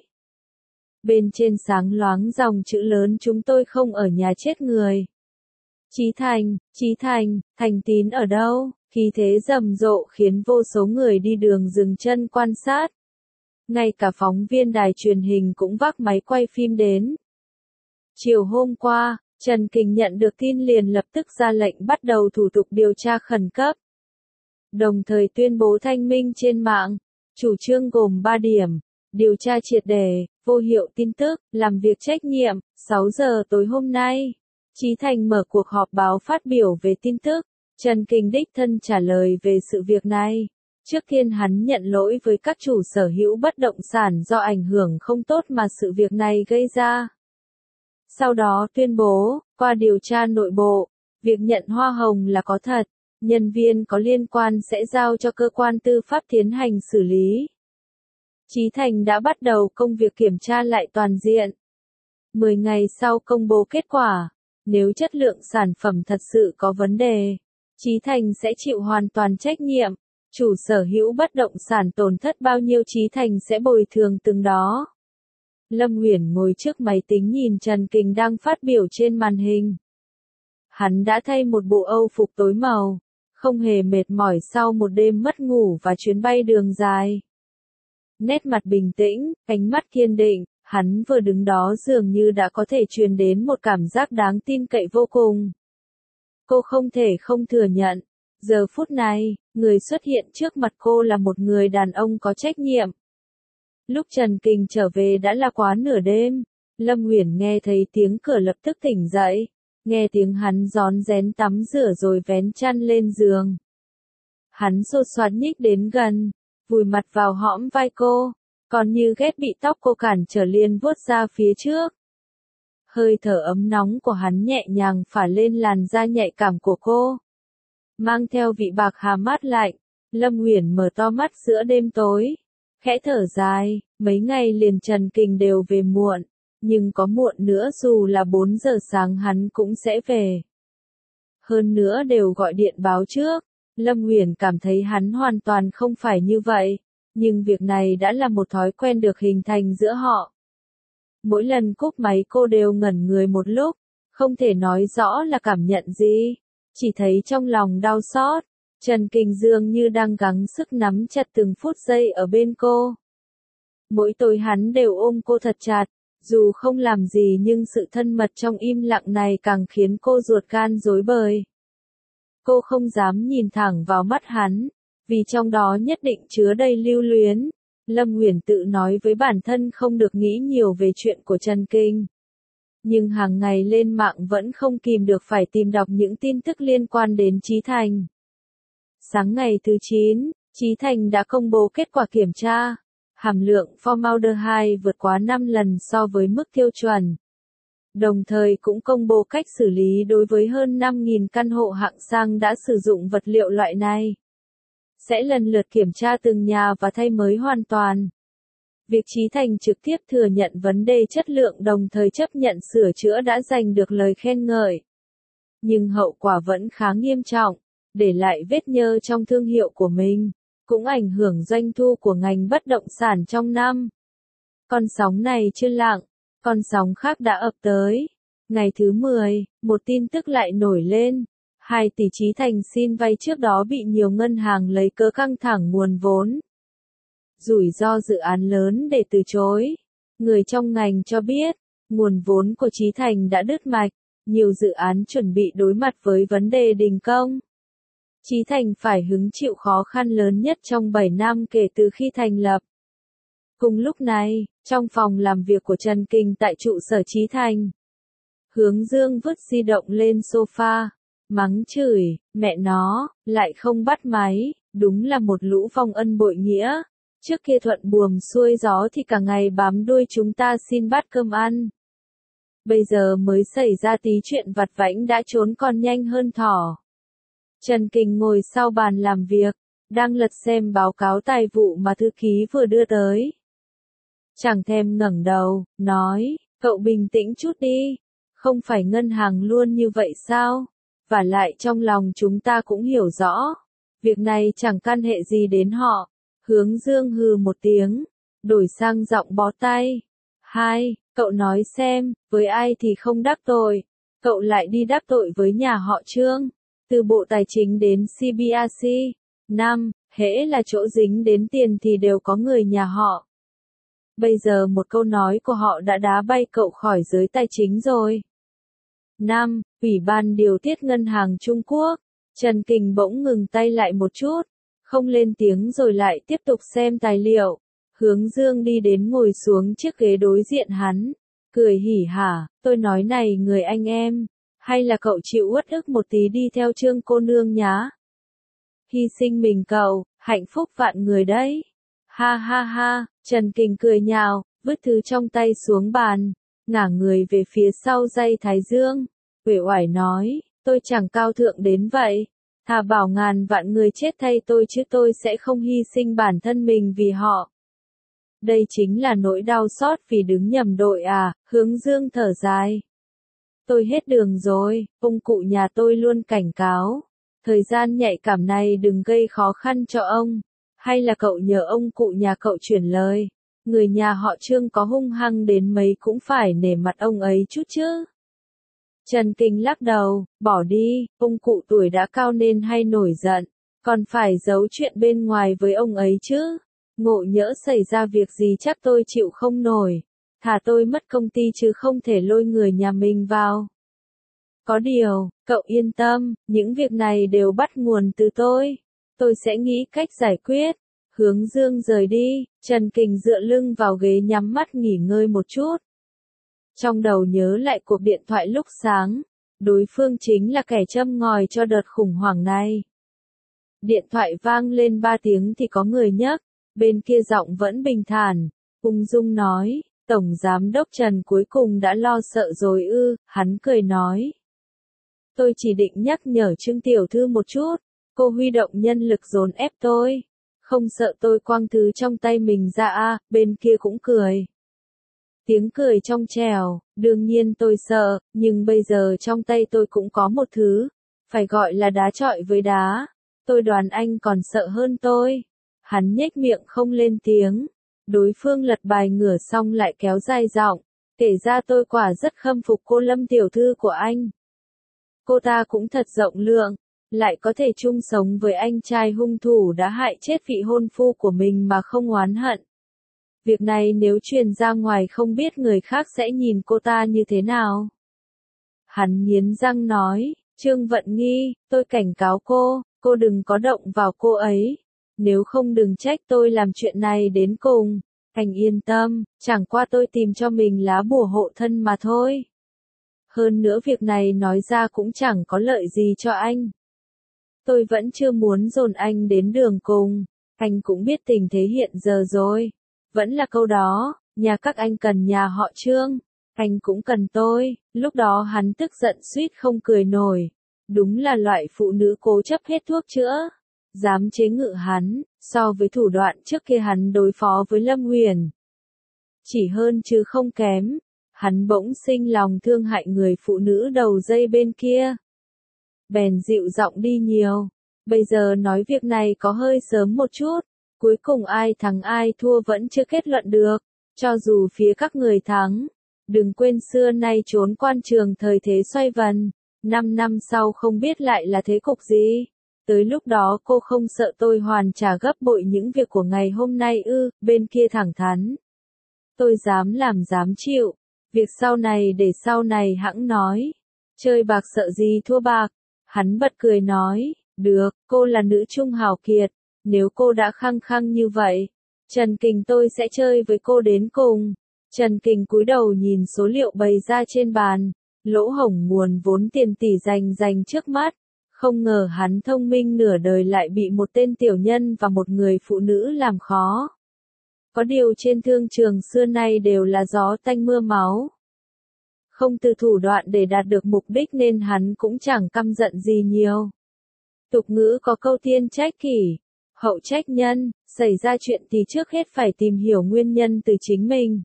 Bên trên sáng loáng dòng chữ lớn chúng tôi không ở nhà chết người. Chí Thành, Thành Tín ở đâu? Khí thế rầm rộ khiến vô số người đi đường dừng chân quan sát. Ngay cả phóng viên đài truyền hình cũng vác máy quay phim đến. Chiều hôm qua, Trần Kình nhận được tin liền lập tức ra lệnh bắt đầu thủ tục điều tra khẩn cấp. Đồng thời tuyên bố thanh minh trên mạng. Chủ trương gồm 3 điểm. Điều tra triệt để, vô hiệu tin tức, làm việc trách nhiệm. 6 giờ tối hôm nay, Chí Thành mở cuộc họp báo phát biểu về tin tức. Trần Kình đích thân trả lời về sự việc này. Trước tiên hắn nhận lỗi với các chủ sở hữu bất động sản do ảnh hưởng không tốt mà sự việc này gây ra. Sau đó tuyên bố, qua điều tra nội bộ, việc nhận hoa hồng là có thật, nhân viên có liên quan sẽ giao cho cơ quan tư pháp tiến hành xử lý. Chí Thành đã bắt đầu công việc kiểm tra lại toàn diện. 10 ngày sau công bố kết quả, nếu chất lượng sản phẩm thật sự có vấn đề, Chí Thành sẽ chịu hoàn toàn trách nhiệm. Chủ sở hữu bất động sản tổn thất bao nhiêu Chí Thành sẽ bồi thường từng đó. Lâm Uyển ngồi trước máy tính nhìn Trần Kình đang phát biểu trên màn hình. Hắn đã thay một bộ âu phục tối màu, không hề mệt mỏi sau một đêm mất ngủ và chuyến bay đường dài. Nét mặt bình tĩnh, ánh mắt kiên định, Hắn vừa đứng đó dường như đã có thể truyền đến một cảm giác đáng tin cậy vô cùng. Cô không thể không thừa nhận, giờ phút này, người xuất hiện trước mặt cô là một người đàn ông có trách nhiệm. Lúc Trần Kình trở về đã là quá nửa đêm, Lâm Uyển nghe thấy tiếng cửa lập tức tỉnh dậy, nghe tiếng hắn rón rén tắm rửa rồi vén chăn lên giường. Hắn xô xoát nhích đến gần, vùi mặt vào hõm vai cô, còn như ghét bị tóc cô cản trở liền vuốt ra phía trước. Hơi thở ấm nóng của hắn nhẹ nhàng phả lên làn da nhạy cảm của cô, mang theo vị bạc hà mát lạnh. Lâm Uyển mở to mắt giữa đêm tối, khẽ thở dài, mấy ngày liền Trần Kình đều về muộn, nhưng có muộn nữa dù là 4 giờ sáng hắn cũng sẽ về. Hơn nữa đều gọi điện báo trước, Lâm Uyển cảm thấy hắn hoàn toàn không phải như vậy, nhưng việc này đã là một thói quen được hình thành giữa họ. Mỗi lần cúp máy cô đều ngẩn người một lúc, không thể nói rõ là cảm nhận gì, chỉ thấy trong lòng đau xót. Trần Kình dường như đang gắng sức nắm chặt từng phút giây ở bên cô. Mỗi tối hắn đều ôm cô thật chặt, dù không làm gì nhưng sự thân mật trong im lặng này càng khiến cô ruột gan rối bời. Cô không dám nhìn thẳng vào mắt hắn, vì trong đó nhất định chứa đầy lưu luyến. Lâm Uyển tự nói với bản thân không được nghĩ nhiều về chuyện của Trần Kình. Nhưng hàng ngày lên mạng vẫn không kìm được phải tìm đọc những tin tức liên quan đến Chí Thành. Sáng ngày thứ 9, Chí Thành đã công bố kết quả kiểm tra. Hàm lượng formaldehyde vượt quá 5 lần so với mức tiêu chuẩn. Đồng thời cũng công bố cách xử lý đối với hơn 5.000 căn hộ hạng sang đã sử dụng vật liệu loại này. Sẽ lần lượt kiểm tra từng nhà và thay mới hoàn toàn. Việc Chí Thành trực tiếp thừa nhận vấn đề chất lượng đồng thời chấp nhận sửa chữa đã giành được lời khen ngợi. Nhưng hậu quả vẫn khá nghiêm trọng, để lại vết nhơ trong thương hiệu của mình, cũng ảnh hưởng doanh thu của ngành bất động sản trong năm. Con sóng này chưa lặng, con sóng khác đã ập tới. Ngày thứ 10, một tin tức lại nổi lên. 2 tỷ Chí Thành xin vay trước đó bị nhiều ngân hàng lấy cớ căng thẳng nguồn vốn. Rủi ro dự án lớn để từ chối. Người trong ngành cho biết, nguồn vốn của Chí Thành đã đứt mạch, nhiều dự án chuẩn bị đối mặt với vấn đề đình công. Chí Thành phải hứng chịu khó khăn lớn nhất trong 7 năm kể từ khi thành lập. Cùng lúc này, trong phòng làm việc của Trần Kình tại trụ sở Chí Thành, Hướng Dương vứt di động lên sofa, mắng chửi, mẹ nó, lại không bắt máy, đúng là một lũ vong ân bội nghĩa. Trước kia thuận buồm xuôi gió thì cả ngày bám đuôi chúng ta xin bát cơm ăn. Bây giờ mới xảy ra tí chuyện vặt vãnh đã trốn còn nhanh hơn thỏ. Trần Kình ngồi sau bàn làm việc, đang lật xem báo cáo tài vụ mà thư ký vừa đưa tới. Chẳng thèm ngẩng đầu, nói, cậu bình tĩnh chút đi, không phải ngân hàng luôn như vậy sao? Và lại trong lòng chúng ta cũng hiểu rõ, việc này chẳng can hệ gì đến họ. Hướng Dương hừ một tiếng, đổi sang giọng bó tay. 2, cậu nói xem, với ai thì không đắc tội, cậu lại đi đắc tội với nhà họ Trương, từ Bộ Tài chính đến CBRC. 5, hễ là chỗ dính đến tiền thì đều có người nhà họ. Bây giờ một câu nói của họ đã đá bay cậu khỏi giới tài chính rồi. 5, Ủy ban điều tiết ngân hàng Trung Quốc. Trần Kình bỗng ngừng tay lại một chút, không lên tiếng rồi lại tiếp tục xem tài liệu. Hướng Dương đi đến ngồi xuống chiếc ghế đối diện hắn, cười hỉ hả, tôi nói này người anh em, hay là cậu chịu uất ức một tí đi theo Trương cô nương nhá. Hy sinh mình cậu, hạnh phúc vạn người đấy. Ha ha ha, Trần Kình cười nhạo, vứt thứ trong tay xuống bàn, ngả người về phía sau dây thái dương, uể oải nói, tôi chẳng cao thượng đến vậy. Thà bảo ngàn vạn người chết thay tôi chứ tôi sẽ không hy sinh bản thân mình vì họ. Đây chính là nỗi đau xót vì đứng nhầm đội à, Hướng Dương thở dài. Tôi hết đường rồi, ông cụ nhà tôi luôn cảnh cáo. Thời gian nhạy cảm này đừng gây khó khăn cho ông. Hay là cậu nhờ ông cụ nhà cậu chuyển lời. Người nhà họ Trương có hung hăng đến mấy cũng phải nể mặt ông ấy chút chứ. Trần Kình lắc đầu, bỏ đi, ông cụ tuổi đã cao nên hay nổi giận, còn phải giấu chuyện bên ngoài với ông ấy chứ. Ngộ nhỡ xảy ra việc gì chắc tôi chịu không nổi. thà tôi mất công ty chứ không thể lôi người nhà mình vào. Có điều, cậu yên tâm, những việc này đều bắt nguồn từ tôi sẽ nghĩ cách giải quyết. Hướng Dương rời đi, Trần Kình dựa lưng vào ghế nhắm mắt nghỉ ngơi một chút. Trong đầu nhớ lại cuộc điện thoại lúc sáng, đối phương chính là kẻ châm ngòi cho đợt khủng hoảng này. Điện thoại vang lên 3 tiếng thì có người nhấc, bên kia giọng vẫn bình thản, ung dung nói, Tổng Giám đốc Trần cuối cùng đã lo sợ rồi ư, hắn cười nói. Tôi chỉ định nhắc nhở Trương Tiểu Thư một chút, cô huy động nhân lực dồn ép tôi, không sợ tôi quăng thứ trong tay mình ra à, bên kia cũng cười. Tiếng cười trong trẻo, đương nhiên tôi sợ, nhưng bây giờ trong tay tôi cũng có một thứ, phải gọi là đá chọi với đá, tôi đoán anh còn sợ hơn tôi. Hắn nhếch miệng không lên tiếng, đối phương lật bài ngửa xong lại kéo dài giọng, kể ra tôi quả rất khâm phục cô Lâm Tiểu Thư của anh. Cô ta cũng thật rộng lượng, lại có thể chung sống với anh trai hung thủ đã hại chết vị hôn phu của mình mà không oán hận. Việc này nếu truyền ra ngoài không biết người khác sẽ nhìn cô ta như thế nào. Hắn nghiến răng nói, Trương Vận Nghi, tôi cảnh cáo cô đừng có động vào cô ấy. Nếu không đừng trách tôi làm chuyện này đến cùng. Anh yên tâm, chẳng qua tôi tìm cho mình lá bùa hộ thân mà thôi. Hơn nữa việc này nói ra cũng chẳng có lợi gì cho anh. Tôi vẫn chưa muốn dồn anh đến đường cùng. Anh cũng biết tình thế hiện giờ rồi. Vẫn là câu đó, nhà các anh cần nhà họ Trương. Anh cũng cần tôi. Lúc đó hắn tức giận suýt không cười nổi. Đúng là loại phụ nữ cố chấp hết thuốc chữa. Dám chế ngự hắn, so với thủ đoạn trước kia hắn đối phó với Lâm Huyền. Chỉ hơn chứ không kém. Hắn bỗng sinh lòng thương hại người phụ nữ đầu dây bên kia. Bèn dịu giọng đi nhiều. Bây giờ nói việc này có hơi sớm một chút. Cuối cùng ai thắng ai thua vẫn chưa kết luận được. Cho dù phía các người thắng. Đừng quên xưa nay trốn quan trường thời thế xoay vần. 5 năm sau không biết lại là thế cục gì. Tới lúc đó cô không sợ tôi hoàn trả gấp bội những việc của ngày hôm nay ư, bên kia thẳng thắn. Tôi dám làm dám chịu. Việc sau này để sau này hẵng nói. Chơi bạc sợ gì thua bạc. Hắn bật cười nói, được, cô là nữ trung hào kiệt. Nếu cô đã khăng khăng như vậy, Trần Kình tôi sẽ chơi với cô đến cùng. Trần Kình cúi đầu nhìn số liệu bày ra trên bàn. Lỗ hổng nguồn vốn tiền tỷ dành trước mắt. Không ngờ hắn thông minh nửa đời lại bị một tên tiểu nhân và một người phụ nữ làm khó. Có điều trên thương trường xưa nay đều là gió tanh mưa máu. Không từ thủ đoạn để đạt được mục đích nên hắn cũng chẳng căm giận gì nhiều. Tục ngữ có câu tiên trách kỷ, hậu trách nhân, xảy ra chuyện thì trước hết phải tìm hiểu nguyên nhân từ chính mình.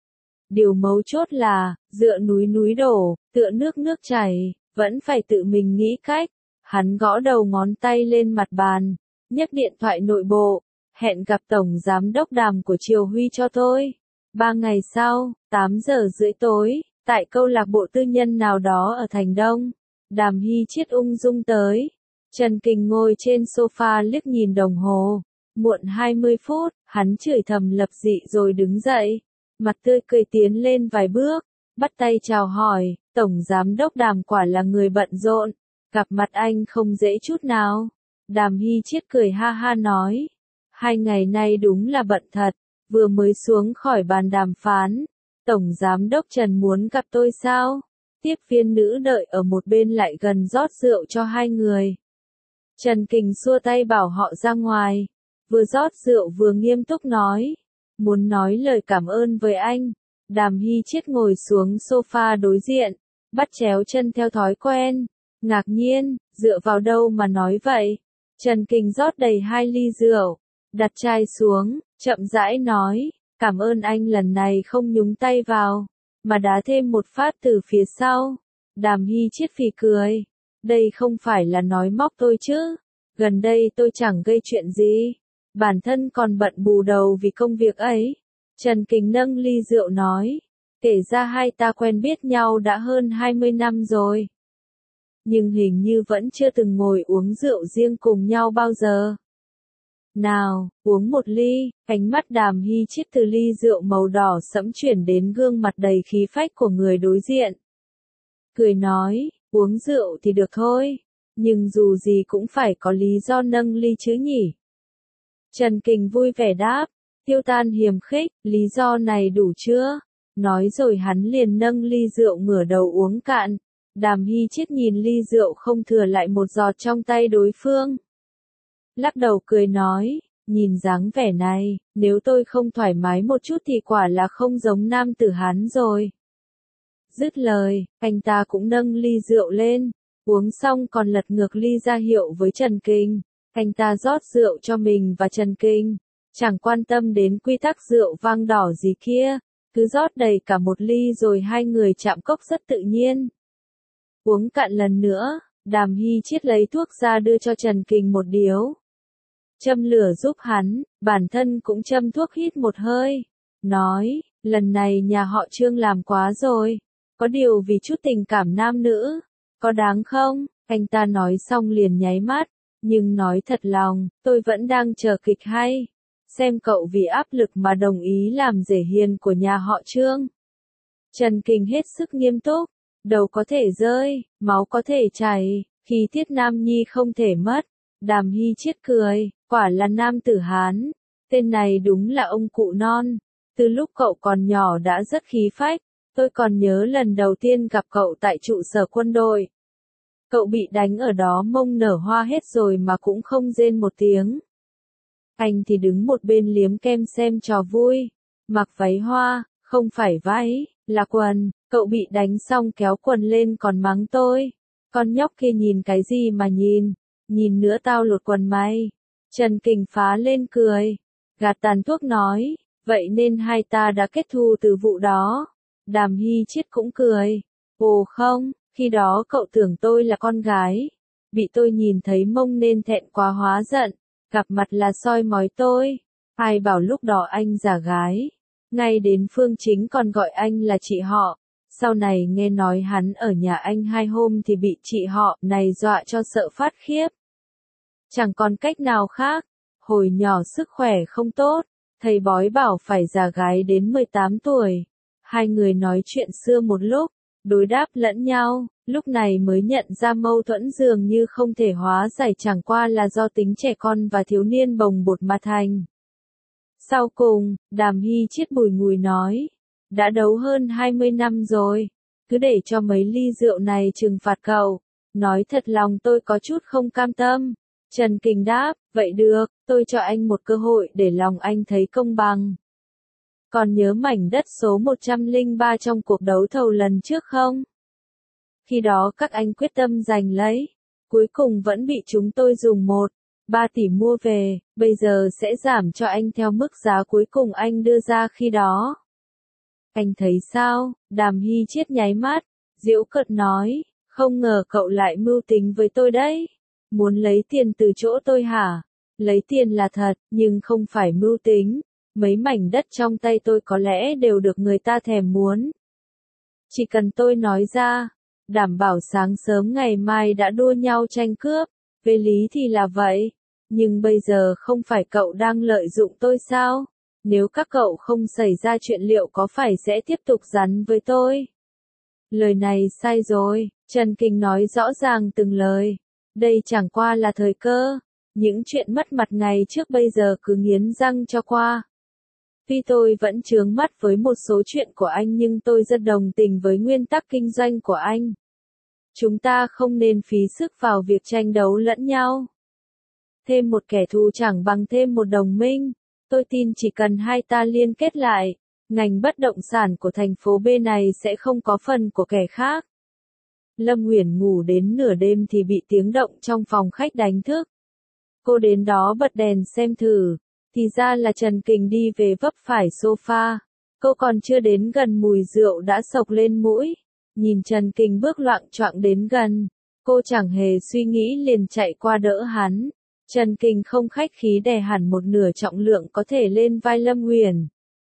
Điều mấu chốt là, dựa núi đổ, tựa nước chảy, vẫn phải tự mình nghĩ cách. Hắn gõ đầu ngón tay lên mặt bàn, nhấc điện thoại nội bộ, hẹn gặp Tổng Giám đốc Đàm của Triều Huy cho tôi. 3 ngày sau, 8 giờ rưỡi tối, tại câu lạc bộ tư nhân nào đó ở Thành Đông, Đàm Hy Chiết ung dung tới. Trần Kình ngồi trên sofa liếc nhìn đồng hồ, muộn 20 phút, hắn chửi thầm lập dị rồi đứng dậy, mặt tươi cười tiến lên vài bước, bắt tay chào hỏi, Tổng Giám đốc Đàm quả là người bận rộn. Gặp mặt anh không dễ chút nào. Đàm Hy Chiết cười ha ha nói. 2 ngày nay đúng là bận thật. Vừa mới xuống khỏi bàn đàm phán. Tổng Giám đốc Trần muốn gặp tôi sao? Tiếp viên nữ đợi ở một bên lại gần rót rượu cho hai người. Trần Kình xua tay bảo họ ra ngoài. Vừa rót rượu vừa nghiêm túc nói. Muốn nói lời cảm ơn với anh. Đàm Hy Chiết ngồi xuống sofa đối diện. Bắt chéo chân theo thói quen. Ngạc nhiên, dựa vào đâu mà nói vậy? Trần Kình rót đầy 2 ly rượu, đặt chai xuống, chậm rãi nói, cảm ơn anh lần này không nhúng tay vào, mà đá thêm một phát từ phía sau. Đàm Hy Chiết phì cười, đây không phải là nói móc tôi chứ, gần đây tôi chẳng gây chuyện gì, bản thân còn bận bù đầu vì công việc ấy. Trần Kình nâng ly rượu nói, kể ra hai ta quen biết nhau đã hơn 20 năm rồi. Nhưng hình như vẫn chưa từng ngồi uống rượu riêng cùng nhau bao giờ. Nào, uống một ly, ánh mắt Đàm Hy Chiết từ ly rượu màu đỏ sẫm chuyển đến gương mặt đầy khí phách của người đối diện. Cười nói, uống rượu thì được thôi, nhưng dù gì cũng phải có lý do nâng ly chứ nhỉ. Trần Kình vui vẻ đáp, Tiêu Tan hiềm khích, lý do này đủ chưa? Nói rồi hắn liền nâng ly rượu ngửa đầu uống cạn. Đàm Hy Chiết nhìn ly rượu không thừa lại một giọt trong tay đối phương. Lắc đầu cười nói, nhìn dáng vẻ này, nếu tôi không thoải mái một chút thì quả là không giống nam tử Hán rồi. Dứt lời, anh ta cũng nâng ly rượu lên, uống xong còn lật ngược ly ra hiệu với Trần Kình. Anh ta rót rượu cho mình và Trần Kình, chẳng quan tâm đến quy tắc rượu vang đỏ gì kia, cứ rót đầy cả một ly rồi hai người chạm cốc rất tự nhiên. Uống cạn lần nữa, Đàm Hy Chiết lấy thuốc ra đưa cho Trần Kình một điếu. Châm lửa giúp hắn, bản thân cũng châm thuốc hít một hơi. Nói, lần này nhà họ Trương làm quá rồi. Có điều vì chút tình cảm nam nữ. Có đáng không? Anh ta nói xong liền nháy mắt. Nhưng nói thật lòng, tôi vẫn đang chờ kịch hay. Xem cậu vì áp lực mà đồng ý làm rể hiền của nhà họ Trương. Trần Kình hết sức nghiêm túc. Đầu có thể rơi, máu có thể chảy, khí tiết nam nhi không thể mất. Đàm Hy Chiết cười, quả là nam tử Hán. Tên này đúng là ông cụ non. Từ lúc cậu còn nhỏ đã rất khí phách. Tôi còn nhớ lần đầu tiên gặp cậu tại trụ sở quân đội. Cậu bị đánh ở đó mông nở hoa hết rồi mà cũng không rên một tiếng. Anh thì đứng một bên liếm kem xem trò vui. Mặc váy hoa, không phải váy, là quần. Cậu bị đánh xong kéo quần lên còn mắng tôi. Con nhóc kia nhìn cái gì mà nhìn. Nhìn nữa tao lột quần mày. Trần Kình phá lên cười. Gạt tàn thuốc nói. Vậy nên hai ta đã kết thù từ vụ đó. Đàm Hy Chiết cũng cười. Ồ không, khi đó cậu tưởng tôi là con gái. Bị tôi nhìn thấy mông nên thẹn quá hóa giận. Gặp mặt là soi mói tôi. Ai bảo lúc đó anh giả gái. Ngay đến Phương Chính còn gọi anh là chị họ. Sau này nghe nói hắn ở nhà anh 2 hôm thì bị chị họ này dọa cho sợ phát khiếp. Chẳng còn cách nào khác. Hồi nhỏ sức khỏe không tốt. Thầy bói bảo phải già gái đến 18 tuổi. Hai người nói chuyện xưa một lúc. Đối đáp lẫn nhau. Lúc này mới nhận ra mâu thuẫn dường như không thể hóa giải chẳng qua là do tính trẻ con và thiếu niên bồng bột mà thành. Sau cùng, Đàm Hy Chiết bùi ngùi nói. Đã đấu hơn 20 năm rồi. Cứ để cho mấy ly rượu này trừng phạt cậu. Nói thật lòng tôi có chút không cam tâm. Trần Kình đáp, vậy được, tôi cho anh một cơ hội để lòng anh thấy công bằng. Còn nhớ mảnh đất số 103 trong cuộc đấu thầu lần trước không? Khi đó các anh quyết tâm giành lấy. Cuối cùng vẫn bị chúng tôi dùng 1,3 tỷ mua về, bây giờ sẽ giảm cho anh theo mức giá cuối cùng anh đưa ra khi đó. Anh thấy sao? Đàm Hy Chiết nháy mắt, giễu cợt nói, không ngờ cậu lại mưu tính với tôi đấy. Muốn lấy tiền từ chỗ tôi hả? Lấy tiền là thật, nhưng không phải mưu tính. Mấy mảnh đất trong tay tôi có lẽ đều được người ta thèm muốn. Chỉ cần tôi nói ra, đảm bảo sáng sớm ngày mai đã đua nhau tranh cướp. Về lý thì là vậy. Nhưng bây giờ không phải cậu đang lợi dụng tôi sao? Nếu các cậu không xảy ra chuyện liệu có phải sẽ tiếp tục rắn với tôi? Lời này sai rồi, Trần Kình nói rõ ràng từng lời. Đây chẳng qua là thời cơ. Những chuyện mất mặt ngày trước bây giờ cứ nghiến răng cho qua. Tuy tôi vẫn chướng mắt với một số chuyện của anh nhưng tôi rất đồng tình với nguyên tắc kinh doanh của anh. Chúng ta không nên phí sức vào việc tranh đấu lẫn nhau. Thêm một kẻ thù chẳng bằng thêm một đồng minh. Tôi tin chỉ cần hai ta liên kết lại, ngành bất động sản của thành phố B này sẽ không có phần của kẻ khác. Lâm Uyển ngủ đến nửa đêm thì bị tiếng động trong phòng khách đánh thức. Cô đến đó bật đèn xem thử, thì ra là Trần Kình đi về vấp phải sofa. Cô còn chưa đến gần mùi rượu đã sộc lên mũi. Nhìn Trần Kình bước loạng choạng đến gần, cô chẳng hề suy nghĩ liền chạy qua đỡ hắn. Trần Kình không khách khí đè hẳn một nửa trọng lượng có thể lên vai Lâm Uyển.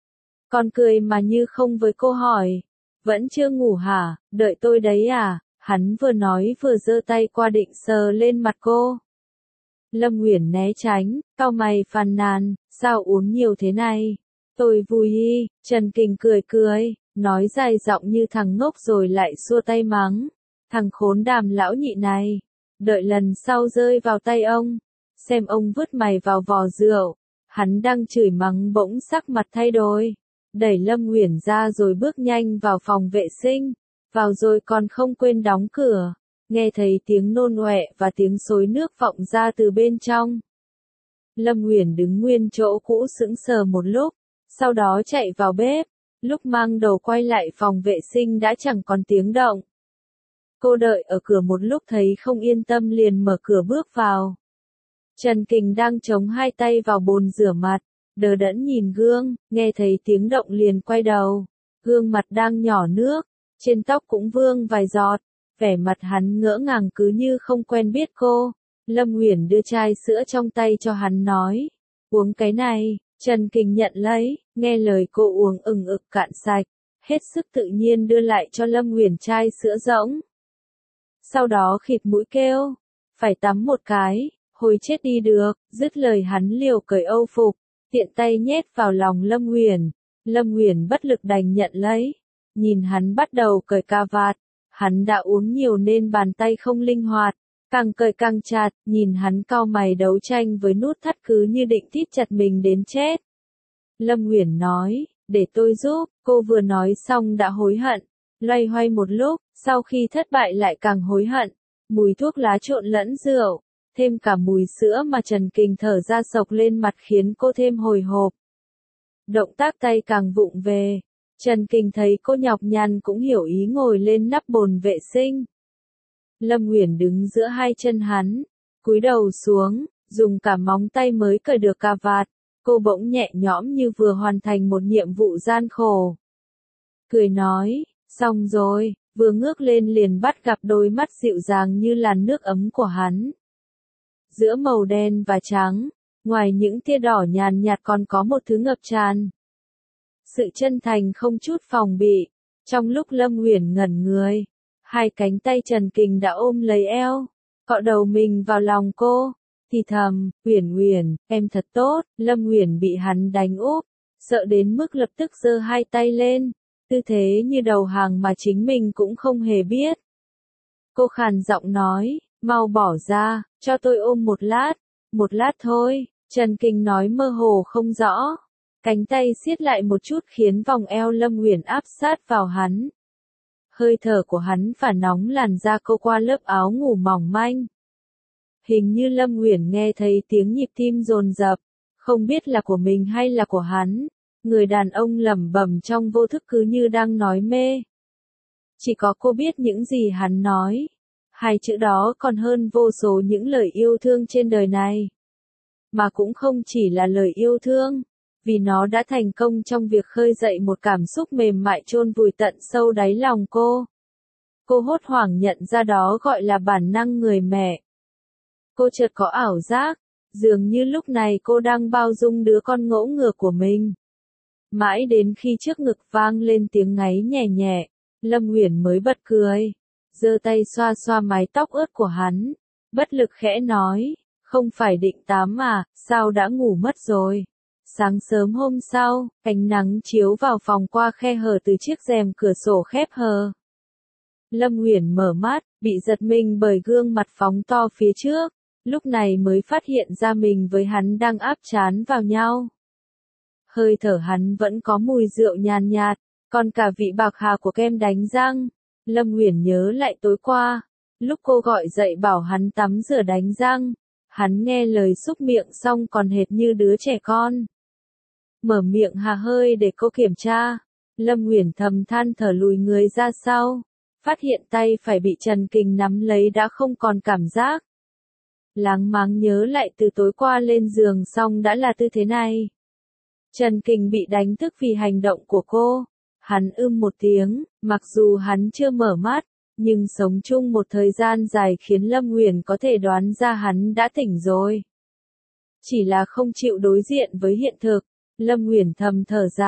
Còn cười mà như không với cô hỏi, vẫn chưa ngủ hả, đợi tôi đấy à? Hắn vừa nói vừa giơ tay qua định sờ lên mặt cô. Lâm Uyển né tránh, cau mày phàn nàn, sao uống nhiều thế này? Tôi vui y, Trần Kình cười cười, nói dài giọng như thằng ngốc rồi lại xua tay mắng. Thằng khốn đàm lão nhị này, đợi lần sau rơi vào tay ông, xem ông vứt mày vào vò rượu. Hắn đang chửi mắng bỗng sắc mặt thay đổi, đẩy Lâm Uyển ra rồi bước nhanh vào phòng vệ sinh, vào rồi còn không quên đóng cửa, nghe thấy tiếng nôn ọe và tiếng xối nước vọng ra từ bên trong. Lâm Uyển đứng nguyên chỗ cũ sững sờ một lúc, sau đó chạy vào bếp, lúc mang đầu quay lại phòng vệ sinh đã chẳng còn tiếng động. Cô đợi ở cửa một lúc thấy không yên tâm liền mở cửa bước vào. Trần Kình đang chống hai tay vào bồn rửa mặt, đờ đẫn nhìn gương, nghe thấy tiếng động liền quay đầu. Gương mặt đang nhỏ nước, trên tóc cũng vương vài giọt, vẻ mặt hắn ngỡ ngàng cứ như không quen biết cô. Lâm Uyển đưa chai sữa trong tay cho hắn nói, uống cái này. Trần Kình nhận lấy, nghe lời cô uống ừng ực cạn sạch, hết sức tự nhiên đưa lại cho Lâm Uyển chai sữa rỗng. Sau đó khịt mũi kêu, phải tắm một cái, hồi chết đi được, dứt lời hắn liều cởi âu phục, tiện tay nhét vào lòng Lâm Uyển. Lâm Uyển bất lực đành nhận lấy, nhìn hắn bắt đầu cởi cà vạt, hắn đã uống nhiều nên bàn tay không linh hoạt, càng cởi càng chặt, nhìn hắn cau mày đấu tranh với nút thắt cứ như định thít chặt mình đến chết. Lâm Uyển nói, để tôi giúp, cô vừa nói xong đã hối hận, loay hoay một lúc, sau khi thất bại lại càng hối hận, mùi thuốc lá trộn lẫn rượu, thêm cả mùi sữa mà Trần Kình thở ra sộc lên mặt khiến cô thêm hồi hộp. Động tác tay càng vụng về, Trần Kình thấy cô nhọc nhằn cũng hiểu ý ngồi lên nắp bồn vệ sinh. Lâm Uyển đứng giữa hai chân hắn, cúi đầu xuống, dùng cả móng tay mới cởi được cà vạt, cô bỗng nhẹ nhõm như vừa hoàn thành một nhiệm vụ gian khổ. Cười nói, xong rồi, vừa ngước lên liền bắt gặp đôi mắt dịu dàng như làn nước ấm của hắn. Giữa màu đen và trắng, ngoài những tia đỏ nhàn nhạt còn có một thứ ngập tràn. Sự chân thành không chút phòng bị. Trong lúc Lâm Uyển ngẩn người, hai cánh tay Trần Kình đã ôm lấy eo, cọ đầu mình vào lòng cô, thì thầm, Uyển Uyển, em thật tốt. Lâm Uyển bị hắn đánh úp, sợ đến mức lập tức giơ hai tay lên, tư thế như đầu hàng mà chính mình cũng không hề biết. Cô khàn giọng nói, mau bỏ ra, cho tôi ôm một lát thôi. Trần Kình nói mơ hồ không rõ, cánh tay siết lại một chút khiến vòng eo Lâm Uyển áp sát vào hắn. Hơi thở của hắn phả nóng làn da cô qua lớp áo ngủ mỏng manh. Hình như Lâm Uyển nghe thấy tiếng nhịp tim dồn dập, không biết là của mình hay là của hắn. Người đàn ông lẩm bẩm trong vô thức cứ như đang nói mê. Chỉ có cô biết những gì hắn nói. Hai chữ đó còn hơn vô số những lời yêu thương trên đời này. Mà cũng không chỉ là lời yêu thương, vì nó đã thành công trong việc khơi dậy một cảm xúc mềm mại chôn vùi tận sâu đáy lòng cô. Cô hốt hoảng nhận ra đó gọi là bản năng người mẹ. Cô chợt có ảo giác, dường như lúc này cô đang bao dung đứa con ngỗ ngược của mình. Mãi đến khi trước ngực vang lên tiếng ngáy nhẹ nhẹ, Lâm Uyển mới bật cười, giơ tay xoa xoa mái tóc ướt của hắn, bất lực khẽ nói, không phải định tắm à, sao đã ngủ mất rồi. Sáng sớm hôm sau, ánh nắng chiếu vào phòng qua khe hở từ chiếc rèm cửa sổ khép hờ. Lâm Uyển mở mắt, bị giật mình bởi gương mặt phóng to phía trước, lúc này mới phát hiện ra mình với hắn đang áp trán vào nhau. Hơi thở hắn vẫn có mùi rượu nhàn nhạt, còn cả vị bạc hà của kem đánh răng. Lâm Uyển nhớ lại tối qua, lúc cô gọi dậy bảo hắn tắm rửa đánh răng, hắn nghe lời xúc miệng xong còn hệt như đứa trẻ con. Mở miệng hà hơi để cô kiểm tra, Lâm Uyển thầm than thở lùi người ra sau, phát hiện tay phải bị Trần Kình nắm lấy đã không còn cảm giác. Láng máng nhớ lại từ tối qua lên giường xong đã là tư thế này. Trần Kình bị đánh thức vì hành động của cô. Hắn một tiếng, mặc dù hắn chưa mở mắt, nhưng sống chung một thời gian dài khiến Lâm Uyển có thể đoán ra hắn đã tỉnh rồi. Chỉ là không chịu đối diện với hiện thực, Lâm Uyển thầm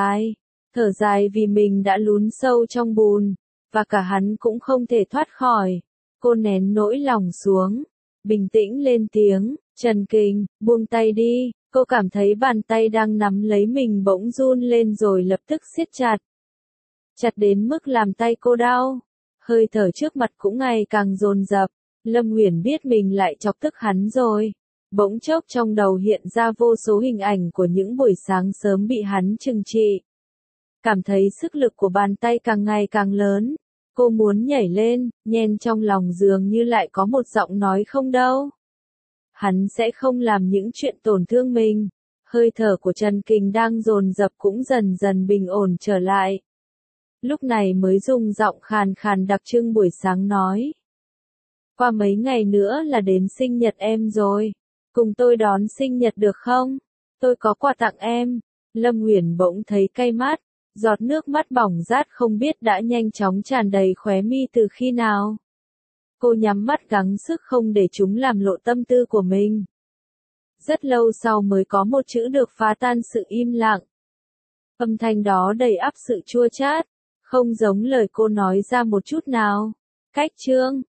thở dài vì mình đã lún sâu trong bùn, và cả hắn cũng không thể thoát khỏi. Cô nén nỗi lòng xuống, bình tĩnh lên tiếng, Trần Kình, buông tay đi, cô cảm thấy bàn tay đang nắm lấy mình bỗng run lên rồi lập tức siết chặt. Chặt đến mức làm tay cô đau. Hơi thở trước mặt cũng ngày càng dồn dập. Lâm Uyển biết mình lại chọc tức hắn rồi. Bỗng chốc trong đầu hiện ra vô số hình ảnh của những buổi sáng sớm bị hắn trừng trị. Cảm thấy sức lực của bàn tay càng ngày càng lớn. Cô muốn nhảy lên, nhen trong lòng dường như lại có một giọng nói không đâu. Hắn sẽ không làm những chuyện tổn thương mình. Hơi thở của Trần Kình đang dồn dập cũng dần dần bình ổn trở lại. Lúc này mới dùng giọng khàn khàn đặc trưng buổi sáng nói. Qua mấy ngày nữa là đến sinh nhật em rồi. Cùng tôi đón sinh nhật được không? Tôi có quà tặng em. Lâm Uyển bỗng thấy cay mắt. Giọt nước mắt bỏng rát không biết đã nhanh chóng tràn đầy khóe mi từ khi nào. Cô nhắm mắt gắng sức không để chúng làm lộ tâm tư của mình. Rất lâu sau mới có một chữ được phá tan sự im lặng. Âm thanh đó đầy ắp sự chua chát, không giống lời cô nói ra một chút nào. Cách Trương,